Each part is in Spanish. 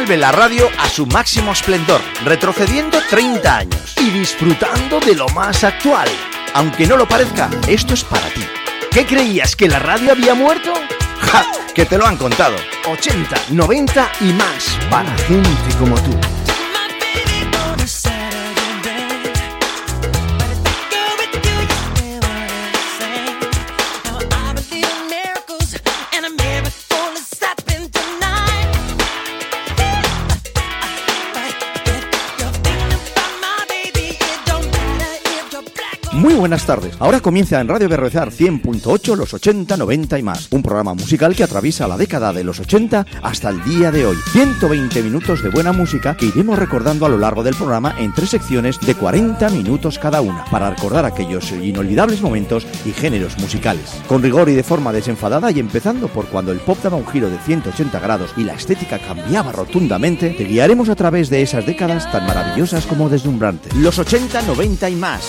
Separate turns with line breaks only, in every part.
Vuelve la radio a su máximo esplendor, retrocediendo 30 años y disfrutando de lo más actual. Aunque no lo parezca, esto es para ti. ¿Qué creías, que la radio había muerto? ¡Ja! Que te lo han contado. 80, 90 y más para gente como tú.
Muy buenas tardes. Ahora comienza en Radio Berriozar 100.8 los 80, 90 y más. Un programa musical que atraviesa la década de los 80 hasta el día de hoy. 120 minutos de buena música que iremos recordando a lo largo del programa en 3 secciones de 40 minutos cada una, para recordar aquellos inolvidables momentos y géneros musicales. Con rigor y de forma desenfadada, y empezando por cuando el pop daba un giro de 180 grados y la estética cambiaba rotundamente, te guiaremos a través de esas décadas tan maravillosas como deslumbrantes.
Los 80, 90 y más.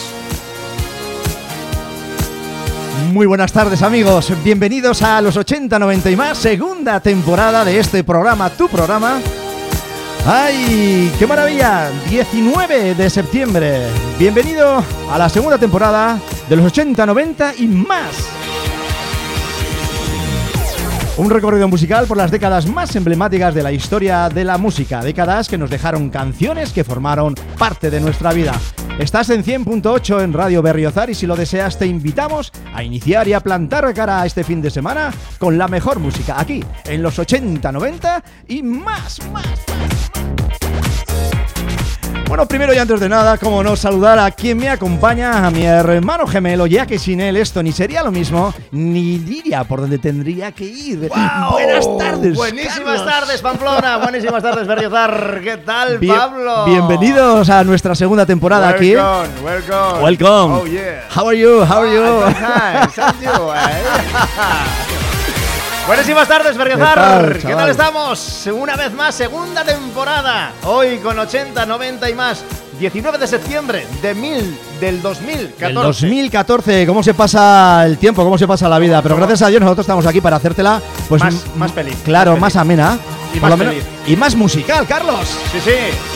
Muy buenas tardes, amigos, bienvenidos a los 80, 90 y más, segunda temporada de este programa, tu programa. ¡Ay, qué maravilla! 19 de septiembre, bienvenido a la segunda temporada de los 80, 90 y más. Un recorrido musical por las décadas más emblemáticas de la historia de la música, décadas que nos dejaron canciones que formaron parte de nuestra vida. Estás en 100.8 en Radio Berriozar y si lo deseas te invitamos a iniciar y a plantar cara a este fin de semana con la mejor música aquí en los 80, 90 y más. Bueno, primero y antes de nada, como no, saludar a quien me acompaña, a mi hermano gemelo, ya que sin él esto ni sería lo mismo, ni diría por dónde tendría que ir.
¡Wow!
Buenas tardes,
Buenísimas
Carlos.
tardes, Pamplona. Buenísimas tardes, Berriozar. ¿Qué tal, Pablo?
Bienvenidos a nuestra segunda temporada aquí. Welcome.
Oh, yeah.
How are you?
Buenísimas tardes, Berriozar.
¿Qué tal,
¿Qué
chaval?
tal estamos? Una vez más, segunda temporada. Hoy con 80, 90 y más. 19 de septiembre del 2014.
El 2014, cómo se pasa el tiempo, cómo se pasa la vida. Pero gracias a Dios nosotros estamos aquí para hacértela pues
Más feliz.
Claro,
más
más
feliz.
amena.
Y
por
más
lo menos,
feliz.
y más musical, Carlos.
Sí.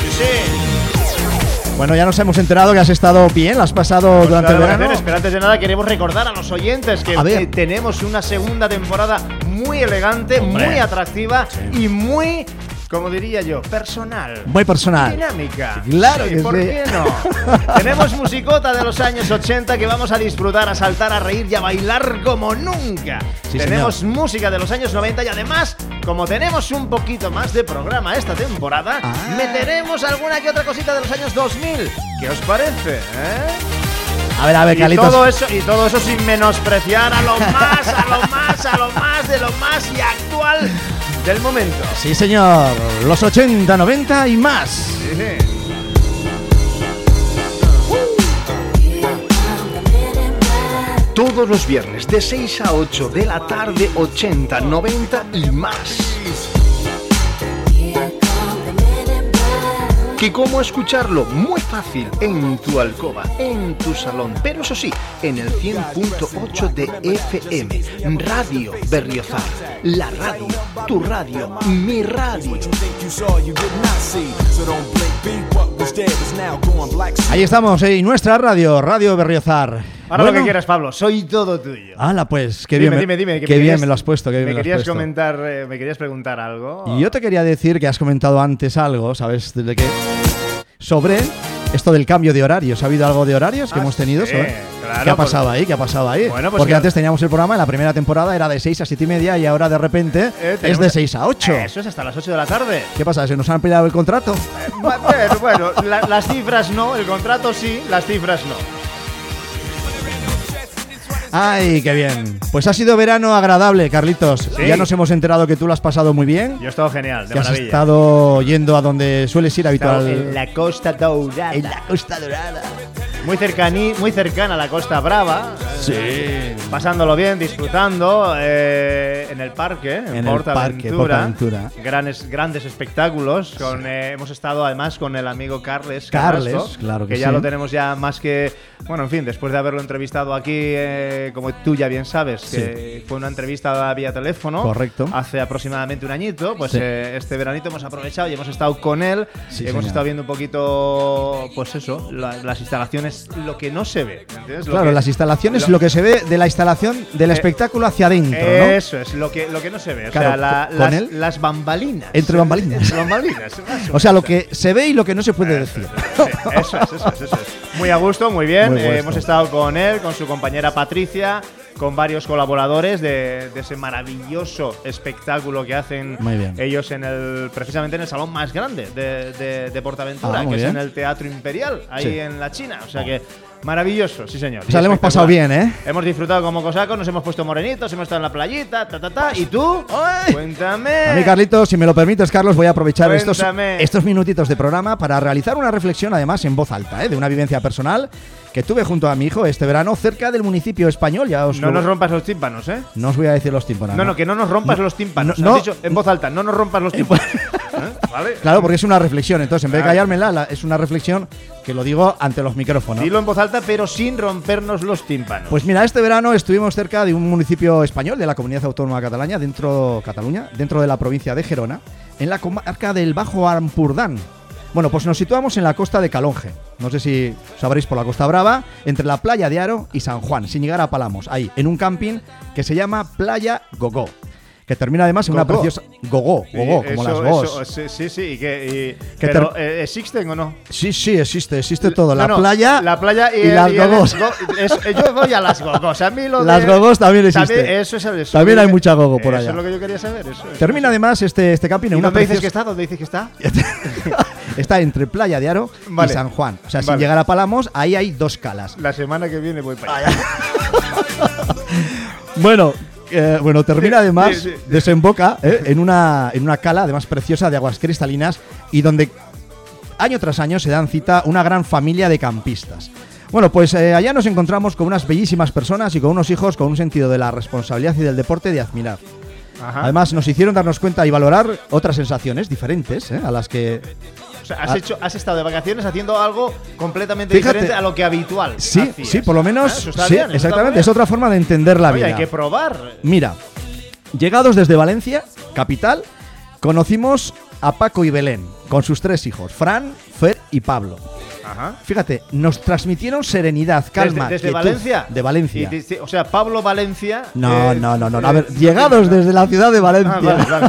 Bueno, ya nos hemos enterado que has estado bien, la has pasado durante el verano.
Pero antes de nada queremos recordar a los oyentes que
A ver.
tenemos una segunda temporada muy elegante,
Hombre.
muy atractiva y muy, como diría yo, personal.
Muy personal.
Dinámica.
Claro que
¿por
sí.
qué no? Tenemos musicota de los años 80 que vamos a disfrutar, a saltar, a reír y a bailar como nunca.
Sí,
Tenemos
señor.
música de los años 90 y además, como tenemos un poquito más de programa esta temporada, meteremos alguna que otra cosita de los años 2000. ¿Qué os parece,
A ver,
y
Carlitos.
todo eso sin menospreciar a lo más de lo más y actual del momento.
Sí, señor. Los 80, 90 y más.
Todos los viernes de 6 a 8 de la tarde, 80, 90 y más. ¿Y cómo escucharlo? Muy fácil, en tu alcoba, en tu salón, pero eso sí, en el 100.8 de FM, Radio Berriozar, la radio, tu radio, mi radio.
Ahí estamos, y nuestra radio, Radio Berriozar.
Ahora lo que quieras, Pablo, soy todo tuyo.
¡Hala, pues! Qué
Dime,
bien,
que
qué bien me lo has puesto, qué bien
me
me lo has
querías
puesto.
comentar, me querías preguntar algo.
Y yo te quería decir que has comentado antes algo, ¿sabes? De qué? Sobre esto del cambio de horarios. ¿Ha habido algo de horarios que hemos tenido?
sí, claro,
¿Qué ha pasado ahí? ¿Qué ha pasado ahí?
Bueno, pues
porque
mira,
antes teníamos el programa, en la primera temporada era de 6 a 7 y media y ahora de repente es de 6 a 8.
Eso es hasta las 8 de la tarde.
¿Qué pasa? ¿Se nos han peleado el contrato?
Bueno, las cifras no, el contrato sí, las cifras no.
¡Ay, qué bien! Pues ha sido verano agradable, Carlitos.
Sí.
Ya nos hemos enterado que tú lo has pasado muy bien.
Yo he estado genial, de
Que has
maravilla.
estado yendo a donde sueles ir
He estado
habitual.
en la Costa Dourada.
En la Costa Dorada.
muy cercana a la Costa Brava.
Sí.
Pasándolo bien, disfrutando en el parque, en PortAventura. Grandes espectáculos. Hemos estado además con el amigo Carles,
claro
que ya lo tenemos ya más que... Bueno, en fin, después de haberlo entrevistado aquí, como tú ya bien sabes, que fue una entrevista vía teléfono.
Correcto.
Hace aproximadamente un añito, pues este veranito hemos aprovechado y hemos estado con él.
Sí,
hemos
señor.
estado viendo un poquito, pues eso, las instalaciones, lo que no se ve. ¿Entiendes?
Claro, las instalaciones, lo que se ve de la instalación del espectáculo hacia adentro, ¿no?
Eso es, lo que no se ve. O
Claro,
sea, las bambalinas.
Entre bambalinas. O sea, lo que se ve y lo que no se puede decir.
Eso es. Muy a gusto, muy bien.
Muy gusto.
Hemos estado con él, con su compañera Patricia, con varios colaboradores de ese maravilloso espectáculo que hacen ellos precisamente en el salón más grande de PortAventura, que es en el Teatro Imperial, ahí en la China. O sea que maravilloso, sí señor.
O sea, le hemos pasado bien, ¿eh?
Hemos disfrutado como cosacos, nos hemos puesto morenitos, hemos estado en la playita, ¿Y tú? ¡Ay! Cuéntame.
A mí, Carlitos, si me lo permites, Carlos, voy a aprovechar estos minutitos de programa para realizar una reflexión, además en voz alta, de una vivencia personal que tuve junto a mi hijo este verano cerca del municipio español.
No nos rompas los tímpanos, ¿eh?
No os voy a decir los tímpanos.
No, que no nos rompas los tímpanos.
No.
Has dicho en voz alta, no nos rompas los tímpanos. ¿Vale?
Claro, porque es una reflexión. Entonces, en vez de callármela, es una reflexión que lo digo ante los micrófonos.
Dilo en voz alta, pero sin rompernos los tímpanos.
Pues mira, este verano estuvimos cerca de un municipio español de la Comunidad Autónoma Cataluña, dentro de la provincia de Gerona, en la comarca del Bajo Ampurdán. Bueno, pues nos situamos en la costa de Calonge. No sé si sabréis, por la Costa Brava, entre la playa de Aro y San Juan, sin llegar a Palamos, ahí, en un camping que se llama Playa Gogó, que termina además en una preciosa... Gogó, como las gos.
Sí. ¿Pero existen o no?
Sí, existe todo. La playa y las
y
gogos.
Yo voy a las gogos. A mí
las gogos también existen. También hay mucha gogo por allá.
Eso es lo que yo quería saber.
Termina además este camping en una
¿Dónde dices que está? ¿Dónde dices que está?
Está entre Playa de Aro y San Juan. O sea, sin llegar a Palamos, ahí hay 2 calas.
La semana que viene voy para allá.
Bueno, termina además, desemboca en una cala, además preciosa, de aguas cristalinas, y donde año tras año se dan cita una gran familia de campistas. Bueno, pues allá nos encontramos con unas bellísimas personas y con unos hijos con un sentido de la responsabilidad y del deporte de admirar. Ajá. Además, nos hicieron darnos cuenta y valorar otras sensaciones diferentes a las que...
O sea, has estado de vacaciones haciendo algo completamente diferente a lo que habitual.
Sí, por lo menos.
Eso está bien,
exactamente. Es otra forma de entender la vida.
Hay que probar.
Mira, llegados desde Valencia, capital, conocimos a Paco y Belén, con sus 3 hijos, Fran, Fer y Pablo.
Ajá.
Fíjate, nos transmitieron serenidad, calma.
¿Desde Valencia?
De Valencia.
O sea, Pablo Valencia.
No. A ver, llegados desde la ciudad de Valencia.
Vale.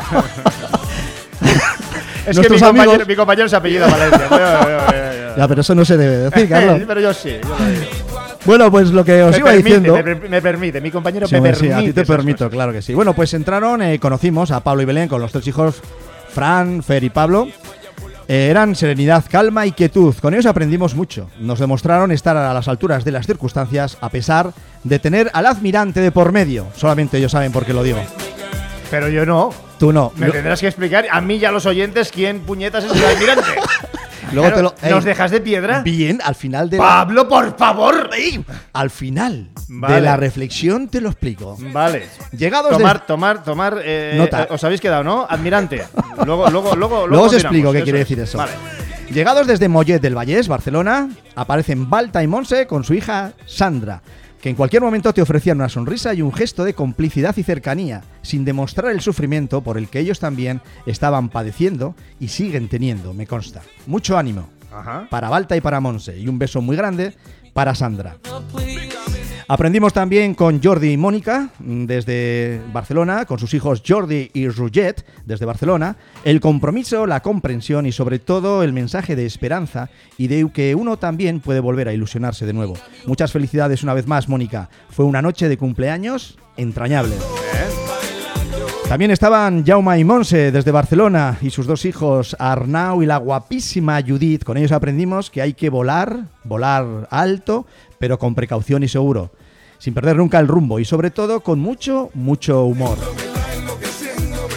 Es que mi compañero se apellida Valencia.
Ya, pero eso no se debe decir, Carlos.
Pero yo sí. Yo lo digo.
Bueno, pues lo que os iba diciendo...
Me permite, mi compañero
sí,
me permite.
Sí, a ti te permito, claro que sí. Bueno, pues entraron, conocimos a Pablo y Belén con los 3 hijos, Fran, Fer y Pablo. Eran serenidad, calma y quietud. Con ellos aprendimos mucho. Nos demostraron estar a las alturas de las circunstancias, a pesar de tener al admirante de por medio. Solamente ellos saben por qué lo digo.
Pero yo no.
Tú no.
Me tendrás que explicar a mí y a los oyentes quién puñetas es el almirante.
Luego
claro, ¿nos dejas de piedra?
Bien, al final de
¡Pablo, por favor!
Al final de la reflexión te lo explico.
Vale.
Llegados
tomar
nota.
Os habéis quedado, ¿no? Admirante. Luego
os explico qué quiere decir eso.
Vale.
Llegados desde Mollet del Vallès, Barcelona, aparecen Balta y Montse con su hija Sandra, que en cualquier momento te ofrecían una sonrisa y un gesto de complicidad y cercanía, sin demostrar el sufrimiento por el que ellos también estaban padeciendo y siguen teniendo, me consta. Mucho ánimo para Balta y para Montse, y un beso muy grande para Sandra. Aprendimos también con Jordi y Mónica desde Barcelona, con sus hijos Jordi y Roget desde Barcelona, el compromiso, la comprensión y sobre todo el mensaje de esperanza y de que uno también puede volver a ilusionarse de nuevo. Muchas felicidades una vez más, Mónica. Fue una noche de cumpleaños entrañable. También estaban Jaume y Montse desde Barcelona y sus 2 hijos Arnau y la guapísima Judit. Con ellos aprendimos que hay que volar alto, pero con precaución y seguro, sin perder nunca el rumbo y sobre todo con mucho humor.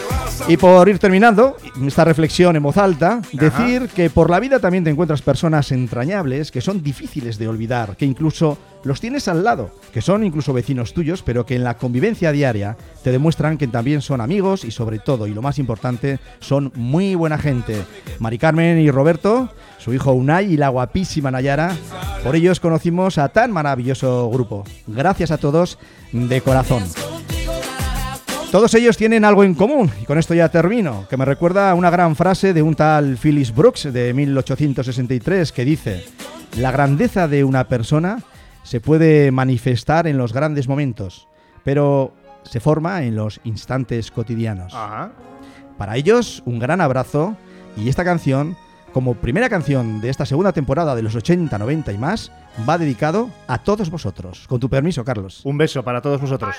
Y por ir terminando esta reflexión en voz alta, decir que por la vida también te encuentras personas entrañables que son difíciles de olvidar, que incluso los tienes al lado, que son incluso vecinos tuyos, pero que en la convivencia diaria te demuestran que también son amigos y sobre todo, y lo más importante, son muy buena gente. Mari Carmen y Roberto, su hijo Unai y la guapísima Nayara, por ellos conocimos a tan maravilloso grupo. Gracias a todos de corazón. Todos ellos tienen algo en común, y con esto ya termino, que me recuerda a una gran frase de un tal Phillips Brooks de 1863 que dice: la grandeza de una persona se puede manifestar en los grandes momentos, pero se forma en los instantes cotidianos. Ajá. Para ellos, un gran abrazo, y esta canción, como primera canción de esta segunda temporada de los 80, 90 y más, va dedicado a todos vosotros. Con tu permiso, Carlos.
Un beso para todos vosotros.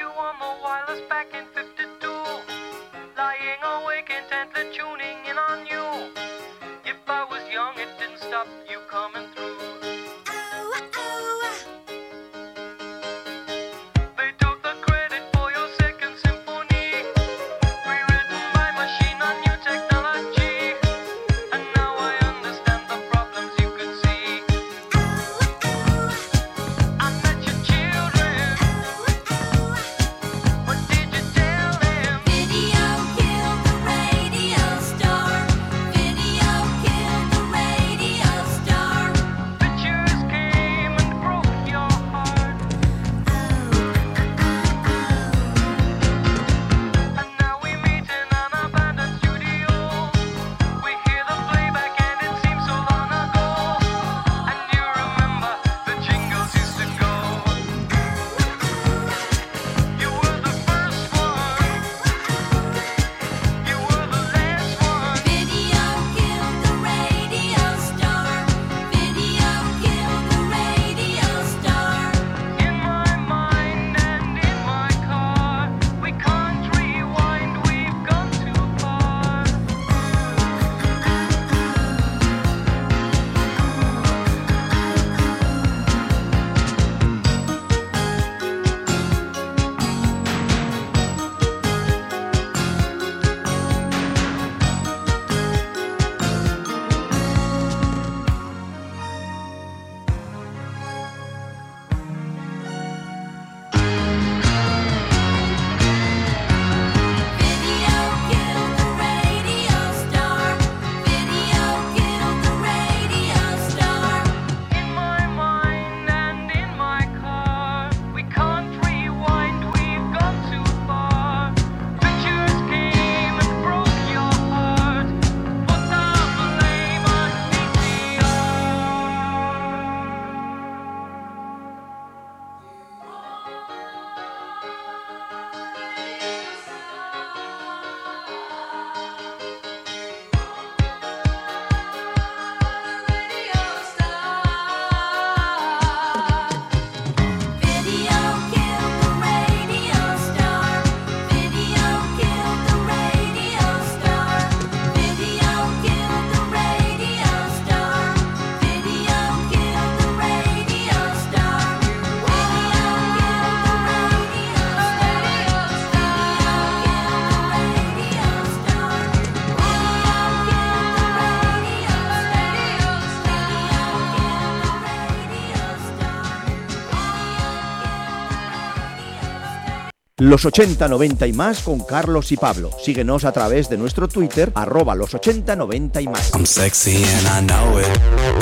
Los 80, 90 y más con Carlos y Pablo. Síguenos a través de nuestro Twitter, @los 80, 90 y más. I'm sexy and I know it.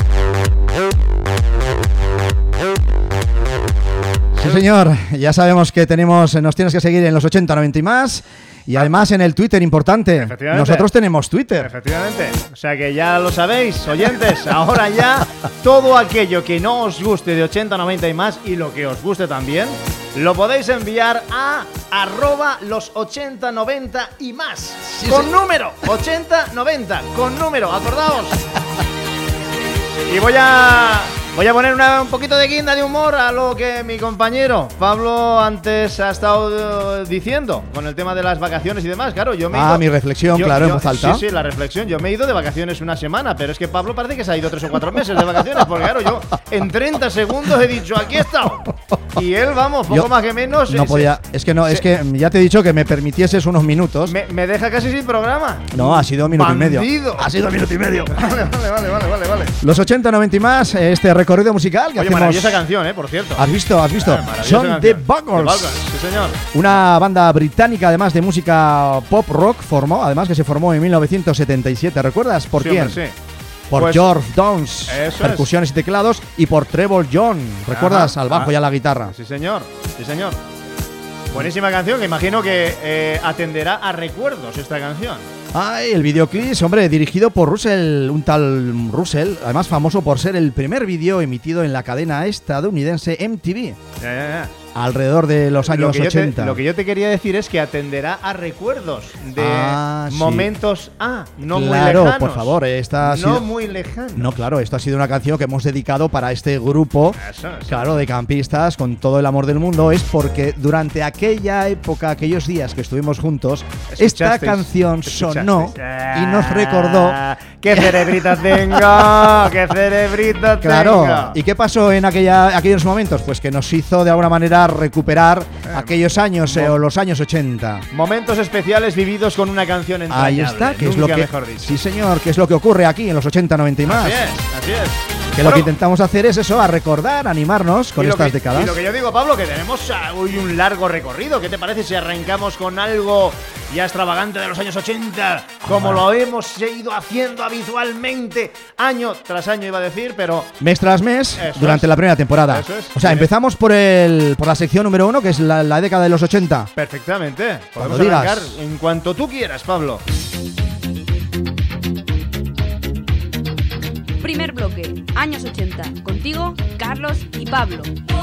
Sí, señor. Ya sabemos que nos tienes que seguir en los 80, 90 y más. Y además en el Twitter, importante. Nosotros tenemos Twitter.
Efectivamente. O sea que ya lo sabéis, oyentes. Ahora ya todo aquello que no os guste de 80, 90 y más, y lo que os guste también, lo podéis enviar a @los 80, 90 y más. Sí, con número 80, 90. Con número, acordaos. Y voy a Voy a poner un poquito de guinda de humor a lo que mi compañero Pablo antes ha estado diciendo con el tema de las vacaciones y demás. Claro, yo me he ido,
mi reflexión, claro, en voz alta.
Sí, la reflexión. Yo me he ido de vacaciones una semana, pero es que Pablo parece que se ha ido 3 o 4 meses de vacaciones, porque claro, yo en 30 segundos he dicho, aquí he estado. Y él, vamos, poco más que menos.
No podía, es que ya te he dicho que me permitieses unos minutos.
Me deja casi sin programa.
No, ha sido un minuto
Bandido.
y medio. Ha sido un minuto y medio.
Vale.
Los 80, 90 y más, este recorrido musical que hacemos.
Maravillosa canción, por cierto.
¿Has visto? Son The Buggles.
Sí, señor.
Una banda británica, además de música pop rock, además que se formó en 1977. ¿Recuerdas por quién?
Hombre, sí.
Por George Downes, percusiones y teclados, y por Trevor John. ¿Recuerdas? Al bajo y a la guitarra.
Sí, señor. Buenísima canción que imagino que atenderá a recuerdos esta canción.
Ay, el videoclip, hombre, dirigido por Russell, un tal Russell, además famoso por ser el primer vídeo emitido en la cadena estadounidense MTV.
Ya.
Alrededor de los años 80.
Lo que yo te quería decir es que atenderá a recuerdos de momentos no muy lejanos.
Claro, por favor,
muy lejanos.
No, claro, esto ha sido una canción que hemos dedicado para este grupo, claro, de campistas con todo el amor del mundo. Es porque durante aquella época, aquellos días que estuvimos juntos, esta canción sonó y nos recordó.
¡Qué cerebrito tengo! ¡Qué cerebrito tengo!
Claro, ¿y qué pasó en aquellos momentos? Pues que nos hizo de alguna manera recuperar aquellos años o los años 80.
Momentos especiales vividos con una canción entrañable.
Ahí está, que es lo que mejor dicho. Sí, señor, que es lo que ocurre aquí en los 80, 90 y más.
Así es.
Que lo que intentamos hacer es eso, a recordar, animarnos con estas décadas.
Y lo que yo digo, Pablo, que tenemos hoy un largo recorrido. ¿Qué te parece si arrancamos con algo ya extravagante de los años 80, como lo hemos ido haciendo habitualmente, año tras año iba a decir, pero
mes tras mes, durante la primera temporada. O sea, empezamos por la sección número 1, que es la década de los 80.
Perfectamente. Podemos arrancar en cuanto tú quieras, Pablo.
Primer bloque, años 80. Contigo, Carlos y Pablo.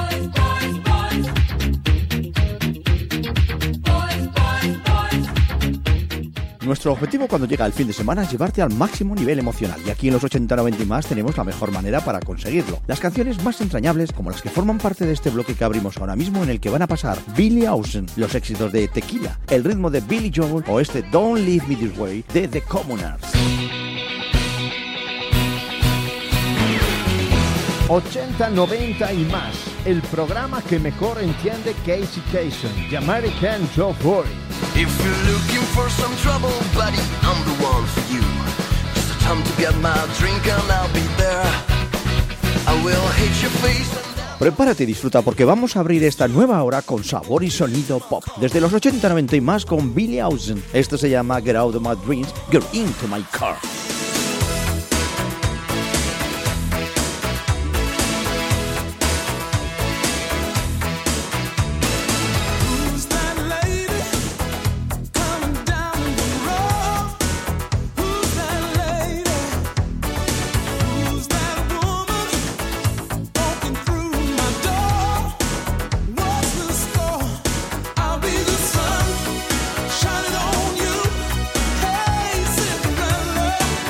Nuestro objetivo cuando llega el fin de semana es llevarte al máximo nivel emocional, y aquí en los 80, 90 y más tenemos la mejor manera para conseguirlo. Las canciones más entrañables, como las que forman parte de este bloque que abrimos ahora mismo, en el que van a pasar Billy Ocean, los éxitos de Tequila, el ritmo de Billy Joel o este Don't Leave Me This Way de The Commoners.
80, 90 y más, el programa que mejor entiende Casey Kasem, The American Top 40.
If you're looking for some trouble, buddy, I'm the one for you. Just a time to get my drink and I'll be there. I will hit your face and...
Prepárate y disfruta porque vamos a abrir esta nueva hora con sabor y sonido pop. Desde los 80, 90 y más con Billy Ocean. Esto se llama Get Out of My Dreams, Get Into My Car.
Shining on you, hey Cinderella.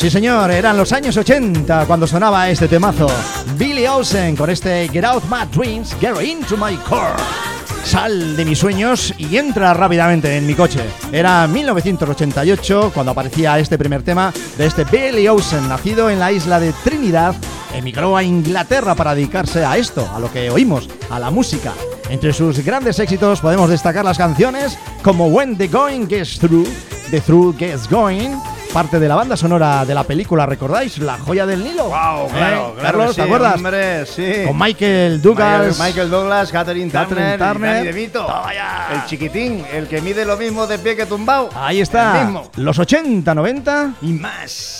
Sí señor, eran los años 80 cuando sonaba este temazo. Billy Ocean con este Get Out My Dreams, Get Into My Car. Sal de mis sueños y entra rápidamente en mi coche. Era 1988 cuando aparecía este primer tema de este Billy Ocean, nacido en la isla de Trinidad. Emigró a Inglaterra para dedicarse a esto, a lo que oímos, a la música. Entre sus grandes éxitos podemos destacar las canciones como When the Going Gets Through, The Through Gets Going, parte de la banda sonora de la película, ¿recordáis? La joya del Nilo.
Wow, claro,
Carlos,
sí,
¿te acuerdas?
Hombre, sí.
Con Michael Douglas,
Catherine Turner, Danny DeVito. El chiquitín, el que mide lo mismo de pie que tumbao.
Ahí está, los 80, 90
y más.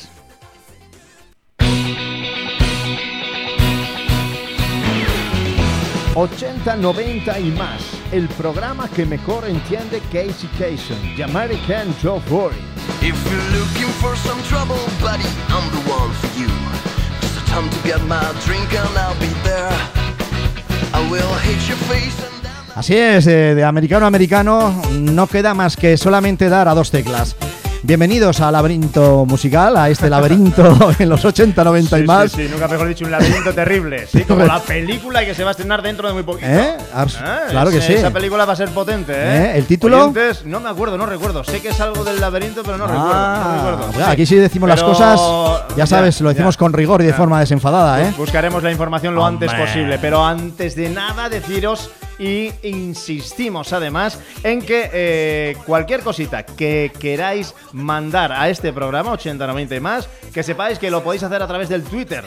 80, 90 y más. El programa que mejor entiende Casey Kasem, The American Joe Forry.
If you're looking for some trouble, buddy, I'm the one for you. Just a time to get my drink and I'll be there. I will hit your face and then...
Así es, de americano a americano no queda más que solamente dar a dos teclas. Bienvenidos al laberinto musical, a este laberinto en los 80, 90 y más.
Sí, nunca mejor dicho, un laberinto terrible. Sí, como la película que se va a estrenar dentro de muy poquito.
Claro que sí.
Esa película va a ser potente,
¿El título?
Oyentes, no me acuerdo, no recuerdo. Sé que es algo del laberinto, pero no recuerdo.
Sí. Aquí sí decimos las cosas, ya sabes, lo decimos con rigor y de forma desenfadada,
Buscaremos la información lo antes posible, pero antes de nada deciros y insistimos además en que cualquier cosita que queráis mandar a este programa 80, 90 y más, que sepáis que lo podéis hacer a través del Twitter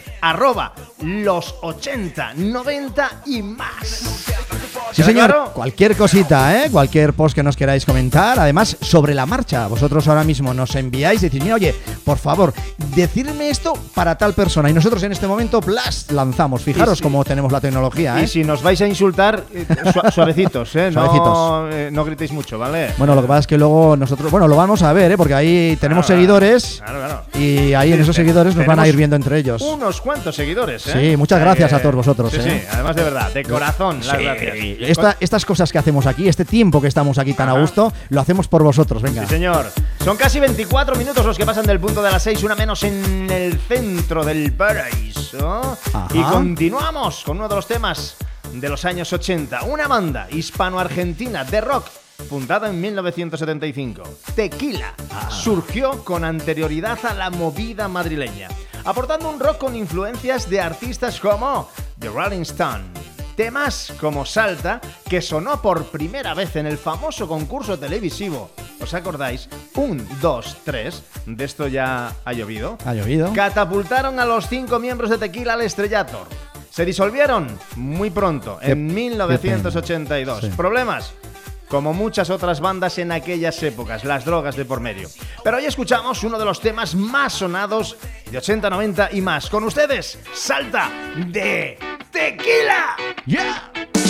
@los 80, 90 y más.
Sí señor, claro. Cualquier cosita, cualquier post que nos queráis comentar, además sobre la marcha, vosotros ahora mismo nos enviáis y decís, oye, por favor, decirme esto para tal persona, y nosotros en este momento lanzamos, fijaros cómo tenemos la tecnología.
Y si nos vais a insultar, suavecitos, suavecitos. No gritéis mucho, ¿vale?
Bueno, lo que pasa es que luego nosotros, lo vamos a ver, porque ahí tenemos seguidores, y ahí en esos seguidores nos van a ir viendo entre ellos.
Unos cuantos seguidores,
Sí, muchas gracias a todos vosotros.
Sí, además de verdad, de corazón, las gracias.
Estas cosas que hacemos aquí, este tiempo que estamos aquí tan a gusto, lo hacemos por vosotros, venga.
Sí, señor. Son casi 24 minutos los que pasan del punto de las 6, una menos en el centro del paraíso. Y continuamos con uno de los temas de los años 80. Una banda hispano-argentina de rock fundada en 1975. Tequila surgió con anterioridad a la movida madrileña, aportando un rock con influencias de artistas como The Rolling Stones. Temas como Salta, que sonó por primera vez en el famoso concurso televisivo, ¿os acordáis? 1, 2, 3, de esto ya ha llovido.
Ha llovido.
Catapultaron a los 5 miembros de Tequila al estrellato. Se disolvieron muy pronto, en 1982. Sí. ¿Problemas? Como muchas otras bandas en aquellas épocas, las drogas de por medio. Pero hoy escuchamos uno de los temas más sonados de 80, 90 y más. Con ustedes, Salta de Tequila.
¡Yeah!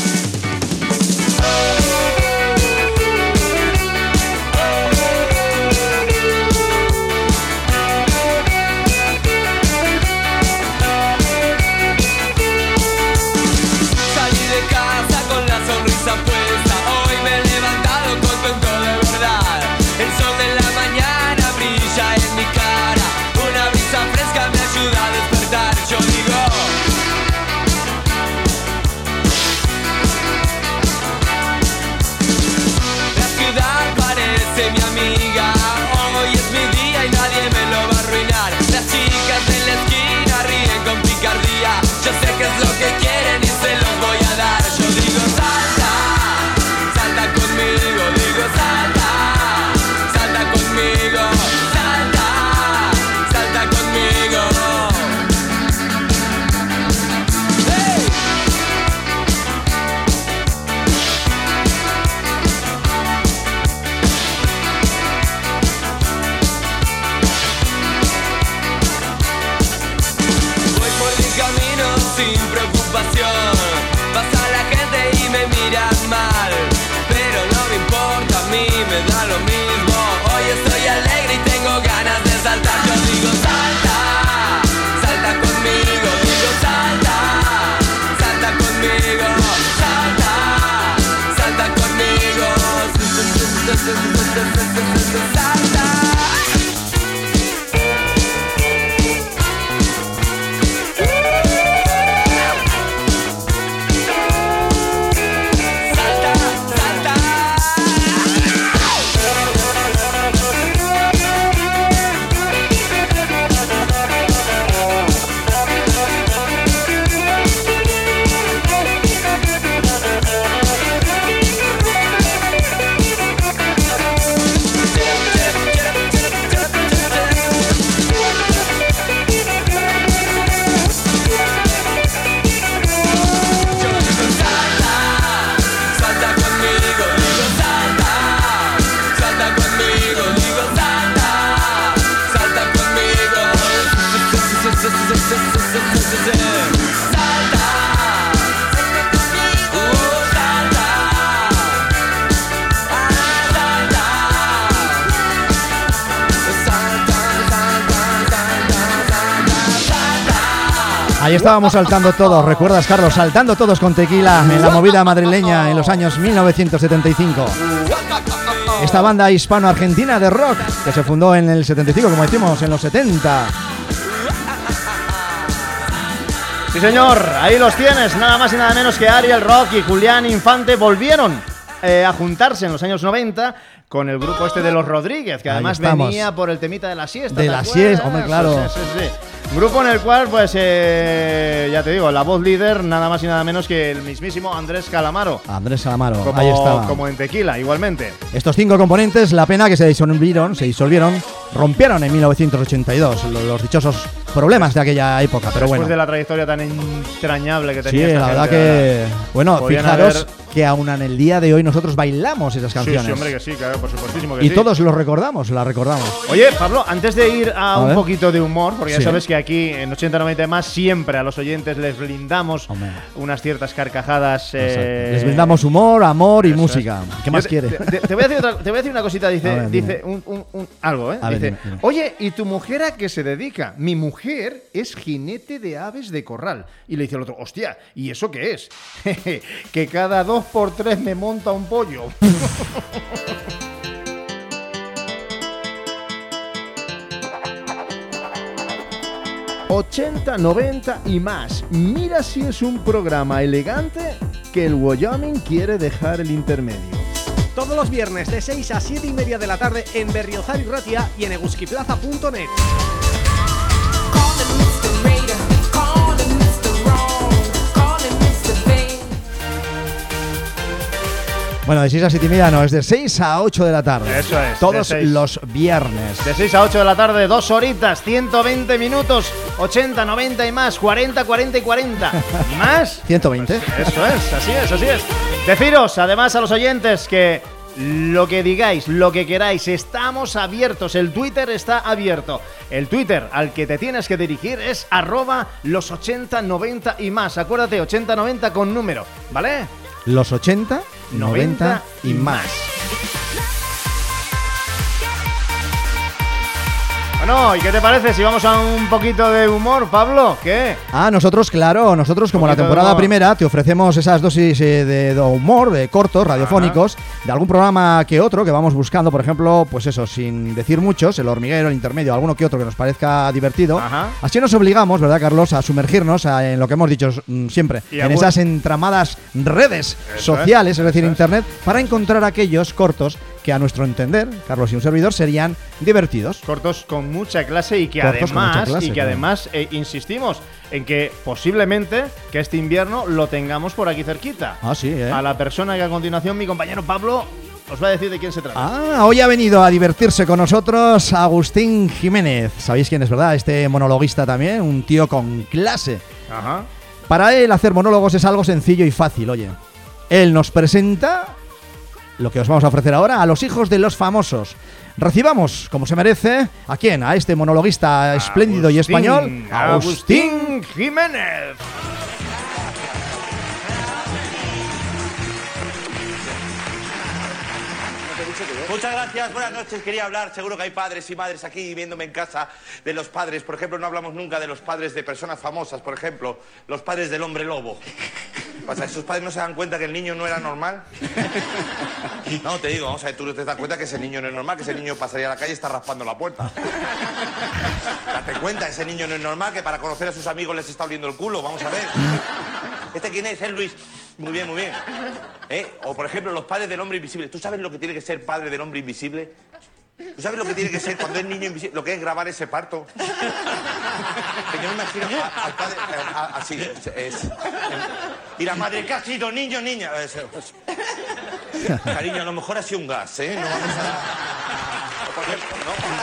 Salí de casa con la sonrisa puesta. Hoy me he levantado contento de verdad. El sol de la mañana brilla en mi cara. Una brisa fresca me ayuda a despertar. Yo digo, la ciudad parece mi amiga. Hoy es mi día y nadie me lo va a arruinar. Las chicas de la esquina ríen con picardía. Yo sé qué es lo que quieren y se los voy a dar. Yo digo salta, salta conmigo. Digo salta, salta conmigo. Salta, salta conmigo. ¡Hey! Voy por mi camino sin preocupación. Pasa la gente y me miran mal, pero no me importa, a mí me da lo mismo. Hoy estoy alegre y tengo ganas de saltar. Yo digo salta, salta conmigo. Digo salta, salta conmigo. Salta, salta conmigo. Salta.
Ahí estábamos saltando todos, ¿recuerdas, Carlos? Saltando todos con tequila en la movida madrileña en los años 1975. Esta banda hispano-argentina de rock que se fundó en el 75, como decimos, en los 70.
Sí, señor, ahí los tienes, nada más y nada menos que Ariel Roth y Julián Infante volvieron a juntarse en los años 90 con el grupo este de los Rodríguez, que además venía por el temita de la siesta.
De la siesta, hombre, claro.
Sí. Grupo en el cual, pues, ya te digo, la voz líder, nada más y nada menos que el mismísimo Andrés Calamaro.
Andrés Calamaro, ahí estaba.
Como en Tequila, igualmente.
Estos 5 componentes, la pena que se disolvieron, rompieron en 1982, los dichosos problemas de aquella época, pero
Después
bueno.
de la trayectoria tan entrañable que tenía.
Sí,
esta
la verdad
gente,
que... Bueno, fijaros
haber...
que aún en el día de hoy nosotros bailamos esas canciones.
Sí, hombre, que sí, claro, por supuestísimo que
y
sí.
todos los recordamos, la recordamos.
Oye, Pablo, antes de ir a un poquito de humor, porque ya
Sí.
sabes que aquí en 80-90 y más siempre a los oyentes les brindamos unas ciertas carcajadas.
Les brindamos humor, amor y música. ¿Qué más quiere?
Te voy a decir una cosita, dice, algo, ¿eh?
A ver,
Dice,
dime.
oye, ¿y tu mujer a qué se dedica? Mi mujer es jinete de aves de corral. Y le dice el otro, hostia, ¿y eso qué es? Que cada 2x3 me monta un pollo.
80, 90 y más. Mira si es un programa elegante que el Wyoming quiere dejar el intermedio.
Todos los viernes de 6 a 7 y media de la tarde en Berriozar y Ratia y en eguskiplaza.net.
Bueno, de 6 a 7 y media no, es de 6 a 8 de la tarde.
Eso es.
Todos los viernes.
De 6 a 8 de la tarde, 2 horitas, 120 minutos, 80, 90 y más, 40, 40 y 40. ¿Y más?
120.
Pues eso es, así es, así es. Deciros, además, a los oyentes que lo que digáis, lo que queráis, estamos abiertos. El Twitter está abierto. El Twitter al que te tienes que dirigir es @los 80, 90 y más. Acuérdate, 80, 90 con número, ¿vale?
Los 80, 90 y más.
Bueno, ¿y qué te parece si vamos a un poquito de humor, Pablo? ¿Qué?
Nosotros, claro, nosotros como la temporada primera te ofrecemos esas dosis de humor, de cortos, radiofónicos, de algún programa que otro que vamos buscando, por ejemplo, pues eso, sin decir muchos, El Hormiguero, El Intermedio, alguno que otro que nos parezca divertido. Así nos obligamos, ¿verdad, Carlos?, a sumergirnos en lo que hemos dicho siempre, en esas entramadas redes sociales, es decir, Internet, para encontrar aquellos cortos que a nuestro entender, Carlos y un servidor, serían divertidos.
Cortos con mucha clase y que además, insistimos en que posiblemente que este invierno lo tengamos por aquí cerquita.
Sí,
A la persona que a continuación mi compañero Pablo os va a decir de quién se trata.
Hoy ha venido a divertirse con nosotros Agustín Jiménez. ¿Sabéis quién es, verdad? Este monologuista también, un tío con clase. Para él hacer monólogos es algo sencillo y fácil, oye. Él nos presenta lo que os vamos a ofrecer ahora, a los hijos de los famosos. Recibamos, como se merece, ¿a quién? A este monologuista espléndido y español,
Agustín Jiménez.
Muchas gracias, buenas noches. Quería hablar, seguro que hay padres y madres aquí viéndome en casa, de los padres. Por ejemplo, no hablamos nunca de los padres de personas famosas. Por ejemplo, los padres del hombre lobo. ¿Pasa? ¿Esos padres no se dan cuenta que el niño no era normal? No, te digo, vamos a ver, tú no te das cuenta que ese niño no es normal, que ese niño pasaría a la calle y está raspando la puerta. Date cuenta, ese niño no es normal, que para conocer a sus amigos les está oliendo el culo, vamos a ver. ¿Este quién es? ¿Es Luis? Muy bien, muy bien. O, por ejemplo, los padres del hombre invisible. ¿Tú sabes lo que tiene que ser padre del hombre invisible? ¿Tú sabes lo que tiene que ser cuando es niño invisible? Lo que es grabar ese parto. Que yo me imagino al padre así. Y la madre, ¿qué ha sido? ¿Niño o niña? Cariño, a lo mejor ha sido un gas, ¿eh? No vamos a... Por ejemplo,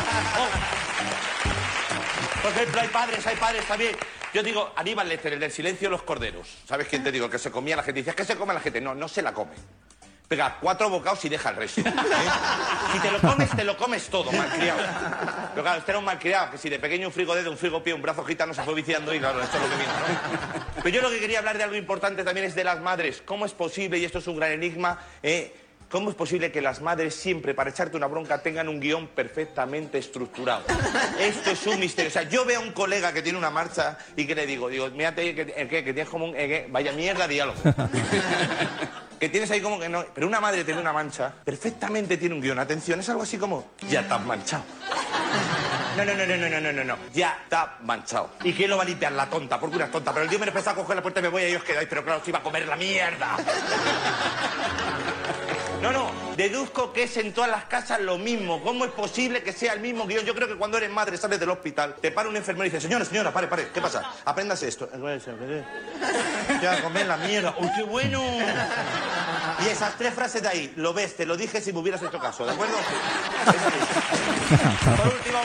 ¿no? Por ejemplo, hay padres también. Yo digo, Aníbal Lecter, el del silencio de los corderos. ¿Sabes quién te digo? El que se comía a la gente. Dice, ¿qué se come a la gente? No, no se la come. Pega 4 bocados y deja el resto. Si te lo comes todo, malcriado. Pero claro, este era un malcriado, que si de pequeño un frigo dedo, un frigo pie, un brazo gitano se fue viciando y claro, esto es lo que vino, ¿no? Pero yo lo que quería hablar de algo importante también es de las madres. ¿Cómo es posible, y esto es un gran enigma, ¿Cómo es posible que las madres siempre, para echarte una bronca, tengan un guión perfectamente estructurado? Esto es un misterio. O sea, yo veo a un colega que tiene una marcha y que le digo, mírate que tienes como un... vaya mierda diálogo. Que tienes ahí como que no... Pero una madre tiene una mancha, perfectamente tiene un guión. Atención, es algo así como, ya te has manchado. No. Ya está manchado. ¿Y quién lo va a limpiar? La tonta, porque una tonta. Pero el tío me empezó a coger la puerta y me voy y os quedáis. Pero claro, os iba a comer la mierda. No, deduzco que es en todas las casas lo mismo. ¿Cómo es posible que sea el mismo guión? Yo creo que cuando eres madre, sales del hospital, te para un enfermero y dice, señora, pare, ¿qué pasa? Apréndase esto. Ya, comer la mierda. ¡Uy, qué bueno! Y esas 3 frases de ahí, lo ves, te lo dije si me hubieras hecho caso, ¿de acuerdo? Por último,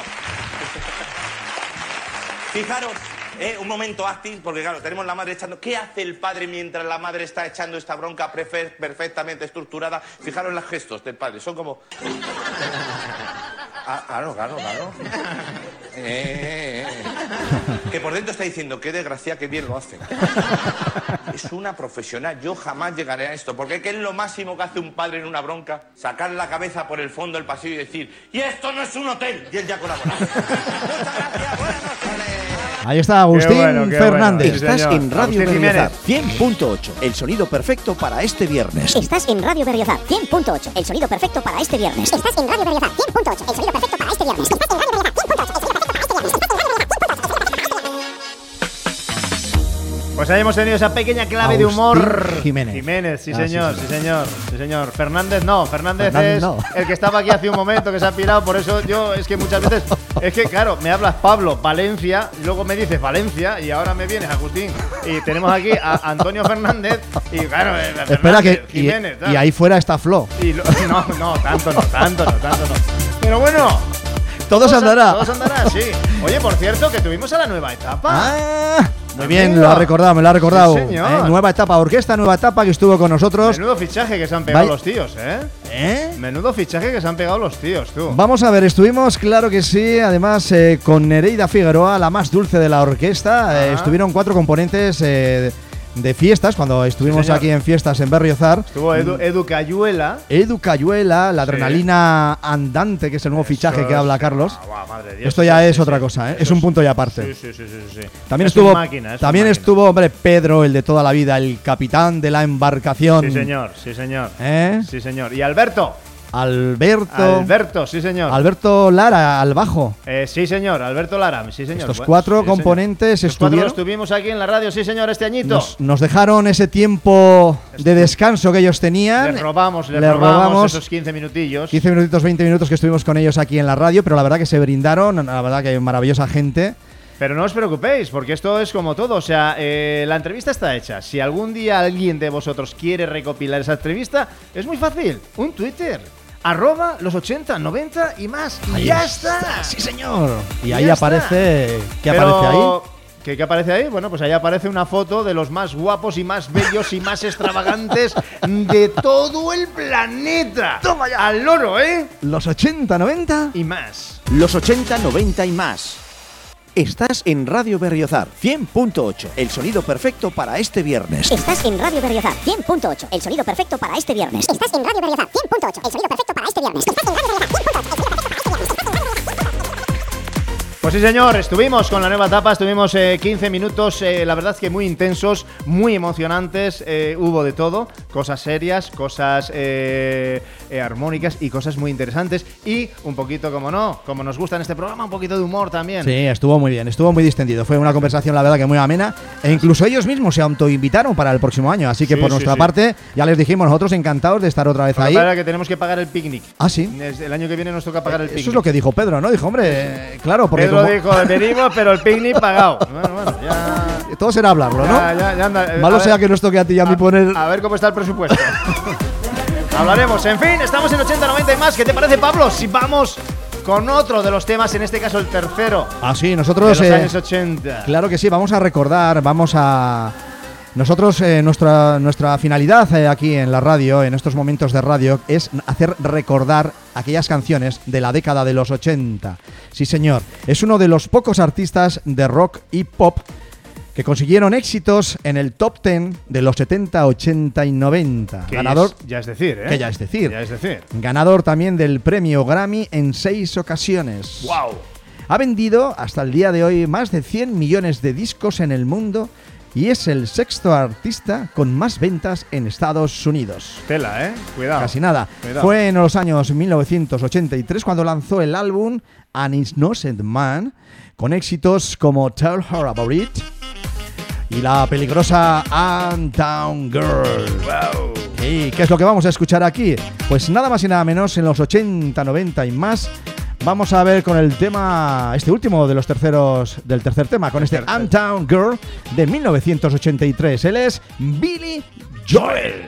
fijaros, un momento acting, porque claro, tenemos la madre echando... ¿Qué hace el padre mientras la madre está echando esta bronca perfectamente estructurada? Fijaros los gestos del padre, son como... Claro. Que por dentro está diciendo, qué desgracia, qué bien lo hace. Es una profesional, yo jamás llegaré a esto, porque ¿qué es lo máximo que hace un padre en una bronca? Sacar la cabeza por el fondo del pasillo y decir, ¡y esto no es un hotel! Y él ya colabora. Muchas gracias, buenas noches.
Ahí está Agustín Fernández.
Bueno. Estás en Radio Berriozar 100.8, el sonido perfecto para este viernes.
Estás en Radio Berriozar 100.8, el sonido perfecto para este viernes. Estás en Radio Berriozar 100.8, el sonido perfecto para este viernes. Estás en Radio Berriozar 100.8, el sonido perfecto para este viernes.
Pues ahí hemos tenido esa pequeña clave de humor.
Jiménez,
sí señor. Fernández es no. El que estaba aquí hace un momento, que se ha pirado. Por eso yo, es que muchas veces, es que claro, me hablas Pablo, Valencia, y luego me dices Valencia, y ahora me vienes Agustín. Y tenemos aquí a Antonio Fernández, y claro, Fernández,
espera que
Jiménez.
Y ahí fuera está Flo.
No, tanto no. Pero bueno,
Todo se andará,
sí. Oye, por cierto, que tuvimos a la nueva etapa.
Muy bien, me lo ha recordado.
Sí, señor.
Nueva etapa, orquesta, nueva etapa que estuvo con nosotros.
Menudo fichaje que se han pegado los tíos, Menudo fichaje que se han pegado los tíos, tú.
Vamos a ver, estuvimos, claro que sí, además con Nereida Figueroa, la más dulce de la orquesta. Estuvieron 4 componentes de fiestas, cuando estuvimos aquí en fiestas en Berriozar.
Estuvo Edu Cayuela,
la adrenalina andante, que es el nuevo fichaje que habla Carlos.
Madre de Dios,
esto ya es otra cosa, es un punto y aparte.
Sí.
También
estuvo,
estuvo, hombre, Pedro, el de toda la vida, el capitán de la embarcación.
Sí, señor. Sí, señor. Y Alberto, sí, señor.
Alberto Lara, al bajo.
Sí, señor. Alberto Lara, sí, señor.
Estos 4 componentes
estuvimos aquí en la radio, sí, señor, este añito.
Nos dejaron ese tiempo de descanso que ellos tenían.
Les robamos esos 15 minutillos.
15 minutitos, 20 minutos que estuvimos con ellos aquí en la radio, pero la verdad que se brindaron, la verdad que hay maravillosa gente.
Pero no os preocupéis, porque esto es como todo. O sea, la entrevista está hecha. Si algún día alguien de vosotros quiere recopilar esa entrevista, es muy fácil. Un Twitter. @los80, 90 y más. Y ya está.
Sí, señor. Y ahí aparece... ¿Qué aparece ahí?
¿Qué aparece ahí? Bueno, pues ahí aparece una foto de los más guapos y más bellos y más extravagantes de todo el planeta.
¡Toma ya!
Al loro,
Los 80, 90
y más.
Los 80, 90 y más. Estás en Radio Berriozar 100.8, el sonido perfecto para este viernes.
Estás en Radio Berriozar 100.8, el sonido perfecto para este viernes. Estás en Radio Berriozar 100.8, el sonido perfecto para este viernes. Estás en Radio Berriozar 100.8, el sonido perfecto para este viernes.
Pues sí, señor, estuvimos con la nueva etapa, estuvimos 15 minutos, la verdad es que muy intensos, muy emocionantes, hubo de todo, cosas serias, cosas armónicas y cosas muy interesantes y un poquito, como nos gusta en este programa, un poquito de humor también.
Sí, estuvo muy bien, estuvo muy distendido, fue una conversación la verdad que muy amena e incluso ellos mismos se autoinvitaron para el próximo año, así que por nuestra parte ya les dijimos, nosotros encantados de estar otra vez ahí.
Para que tenemos que pagar el picnic.
Ah, sí.
El año que viene nos toca pagar el picnic.
Eso es lo que dijo Pedro, ¿no? Dijo, hombre, claro, porque
Pedro dijo, venimos, pero el picnic pagado. Bueno, ya...
Todo será hablarlo, ¿no?
Ya anda.
Malo sea que nos toque a ti y a mí poner...
A ver cómo está el presupuesto. Hablaremos. En fin, estamos en 80, 90 y más. ¿Qué te parece, Pablo? Si vamos con otro de los temas, en este caso el tercero.
Ah, sí, nosotros...
de los años 80.
Claro que sí, vamos a recordar, Nosotros, nuestra finalidad aquí en la radio, en estos momentos de radio, es hacer recordar aquellas canciones de la década de los 80. Sí, señor. Es uno de los pocos artistas de rock y pop que consiguieron éxitos en el top 10 de los 70, 80 y 90. Ganador,
ya es decir, ¿eh?
Que ya es decir.
Ya es decir.
Ganador también del premio Grammy en 6 ocasiones.
¡Wow!
Ha vendido hasta el día de hoy más de 100 millones de discos en el mundo y es el sexto artista con más ventas en Estados Unidos.
Tela, ¿eh? Cuidado.
Casi nada.
Cuidado.
Fue en los años 1983 cuando lanzó el álbum An Innocent Man, con éxitos como Tell Her About It y la peligrosa Uptown Girl.
Wow.
¿Y qué es lo que vamos a escuchar aquí? Pues nada más y nada menos, en los 80, 90 y más, vamos a ver con el tema, este último de los del tercer tema, con este Uptown Girl de 1983. Él es Billy Joel.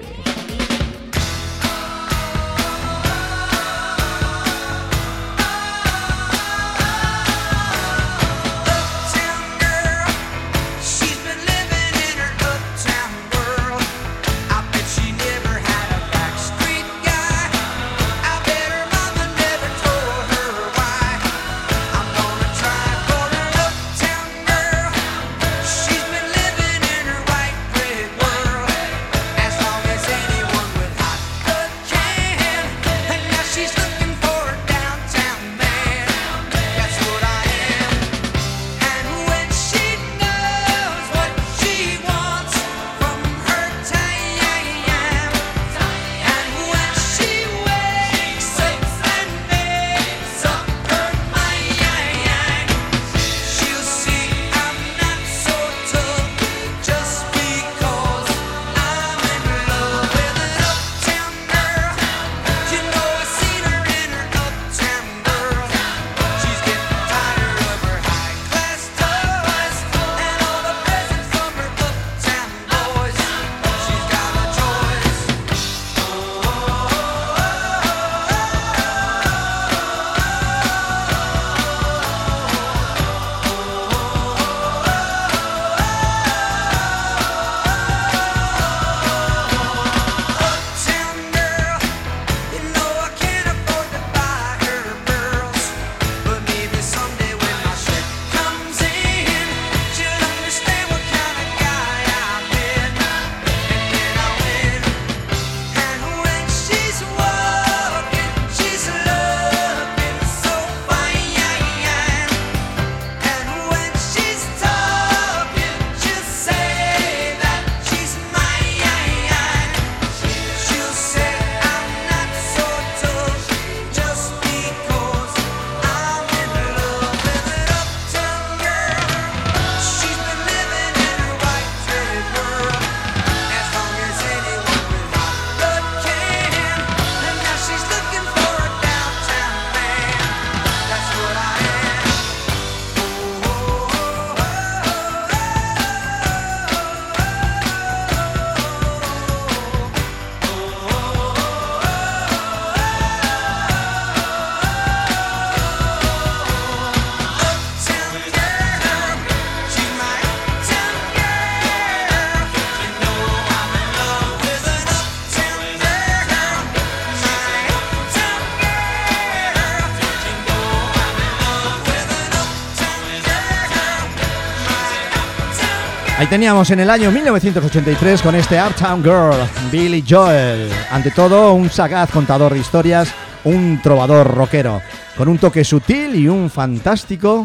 Ahí teníamos en el año 1983 con este Uptown Girl, Billy Joel. Ante todo, un sagaz contador de historias, un trovador rockero, con un toque sutil y un fantástico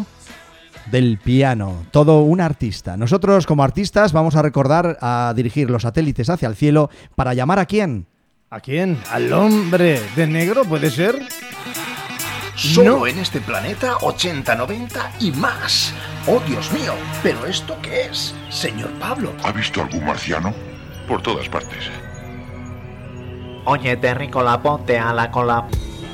del piano. Todo un artista. Nosotros, como artistas, vamos a recordar a dirigir los satélites hacia el cielo para llamar ¿a quién?
¿A quién? ¿Al hombre de negro, puede ser?
Solo no. En este planeta 80, 90 y más. ¡Oh, Dios mío! ¿Pero esto qué es, señor Pablo?
¿Ha visto algún marciano? Por todas partes.
Oye, terrícola, ponte a la cola.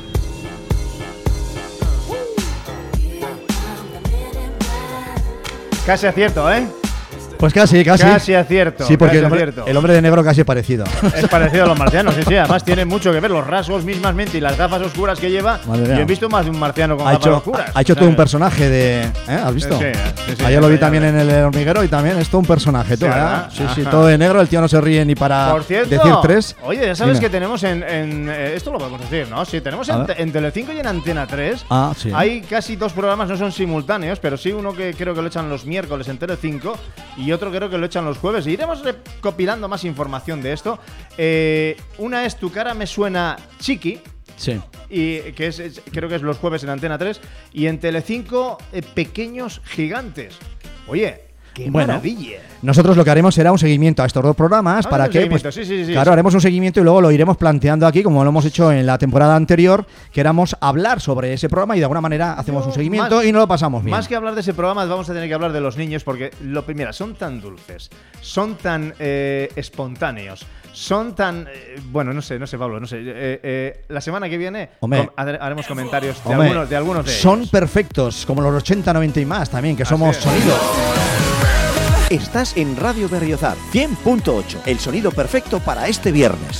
Casi acierto, ¿eh?
Pues casi.
Casi acierto.
Sí, porque
casi
el hombre de negro casi es parecido.
Es parecido a los marcianos, sí. Además tiene mucho que ver los rasgos mismamente y las gafas oscuras que lleva. Yo he visto más de un marciano con gafas oscuras.
Ha hecho todo un personaje de... ¿Has visto?
Sí.
Ayer lo vi también en el hormiguero y también es todo un personaje. Sí, sí, todo de negro. El tío no se ríe ni para
Por cierto,
decir tres.
Oye, ya sabes que tenemos en esto lo podemos decir, ¿no? Sí, tenemos en Telecinco y en Antena 3.
Sí.
Hay casi dos programas, no son simultáneos, pero sí uno que creo que lo echan los miércoles en Telecinco y y otro creo que lo echan los jueves. Iremos recopilando más información de esto. Una es Tu cara me suena chiqui.
Sí.
Y que creo que es los jueves en Antena 3. Y en Telecinco, Pequeños Gigantes. Oye, ¡qué maravilla!
Nosotros lo que haremos será un seguimiento a estos dos programas para que, pues,
sí,
claro, haremos un seguimiento y luego lo iremos planteando aquí, como lo hemos hecho en la temporada anterior. Queramos hablar sobre ese programa y de alguna manera hacemos un seguimiento y nos lo pasamos bien.
Más que hablar de ese programa, vamos a tener que hablar de los niños porque, lo primero, son tan dulces, son tan espontáneos, son tan... bueno, no sé, Pablo, no sé. La semana que viene haremos comentarios de algunos de ellos.
Son perfectos, como los 80, 90 y más también, que somos sonido.
Estás en Radio Berriozar 100.8, el sonido perfecto para este viernes.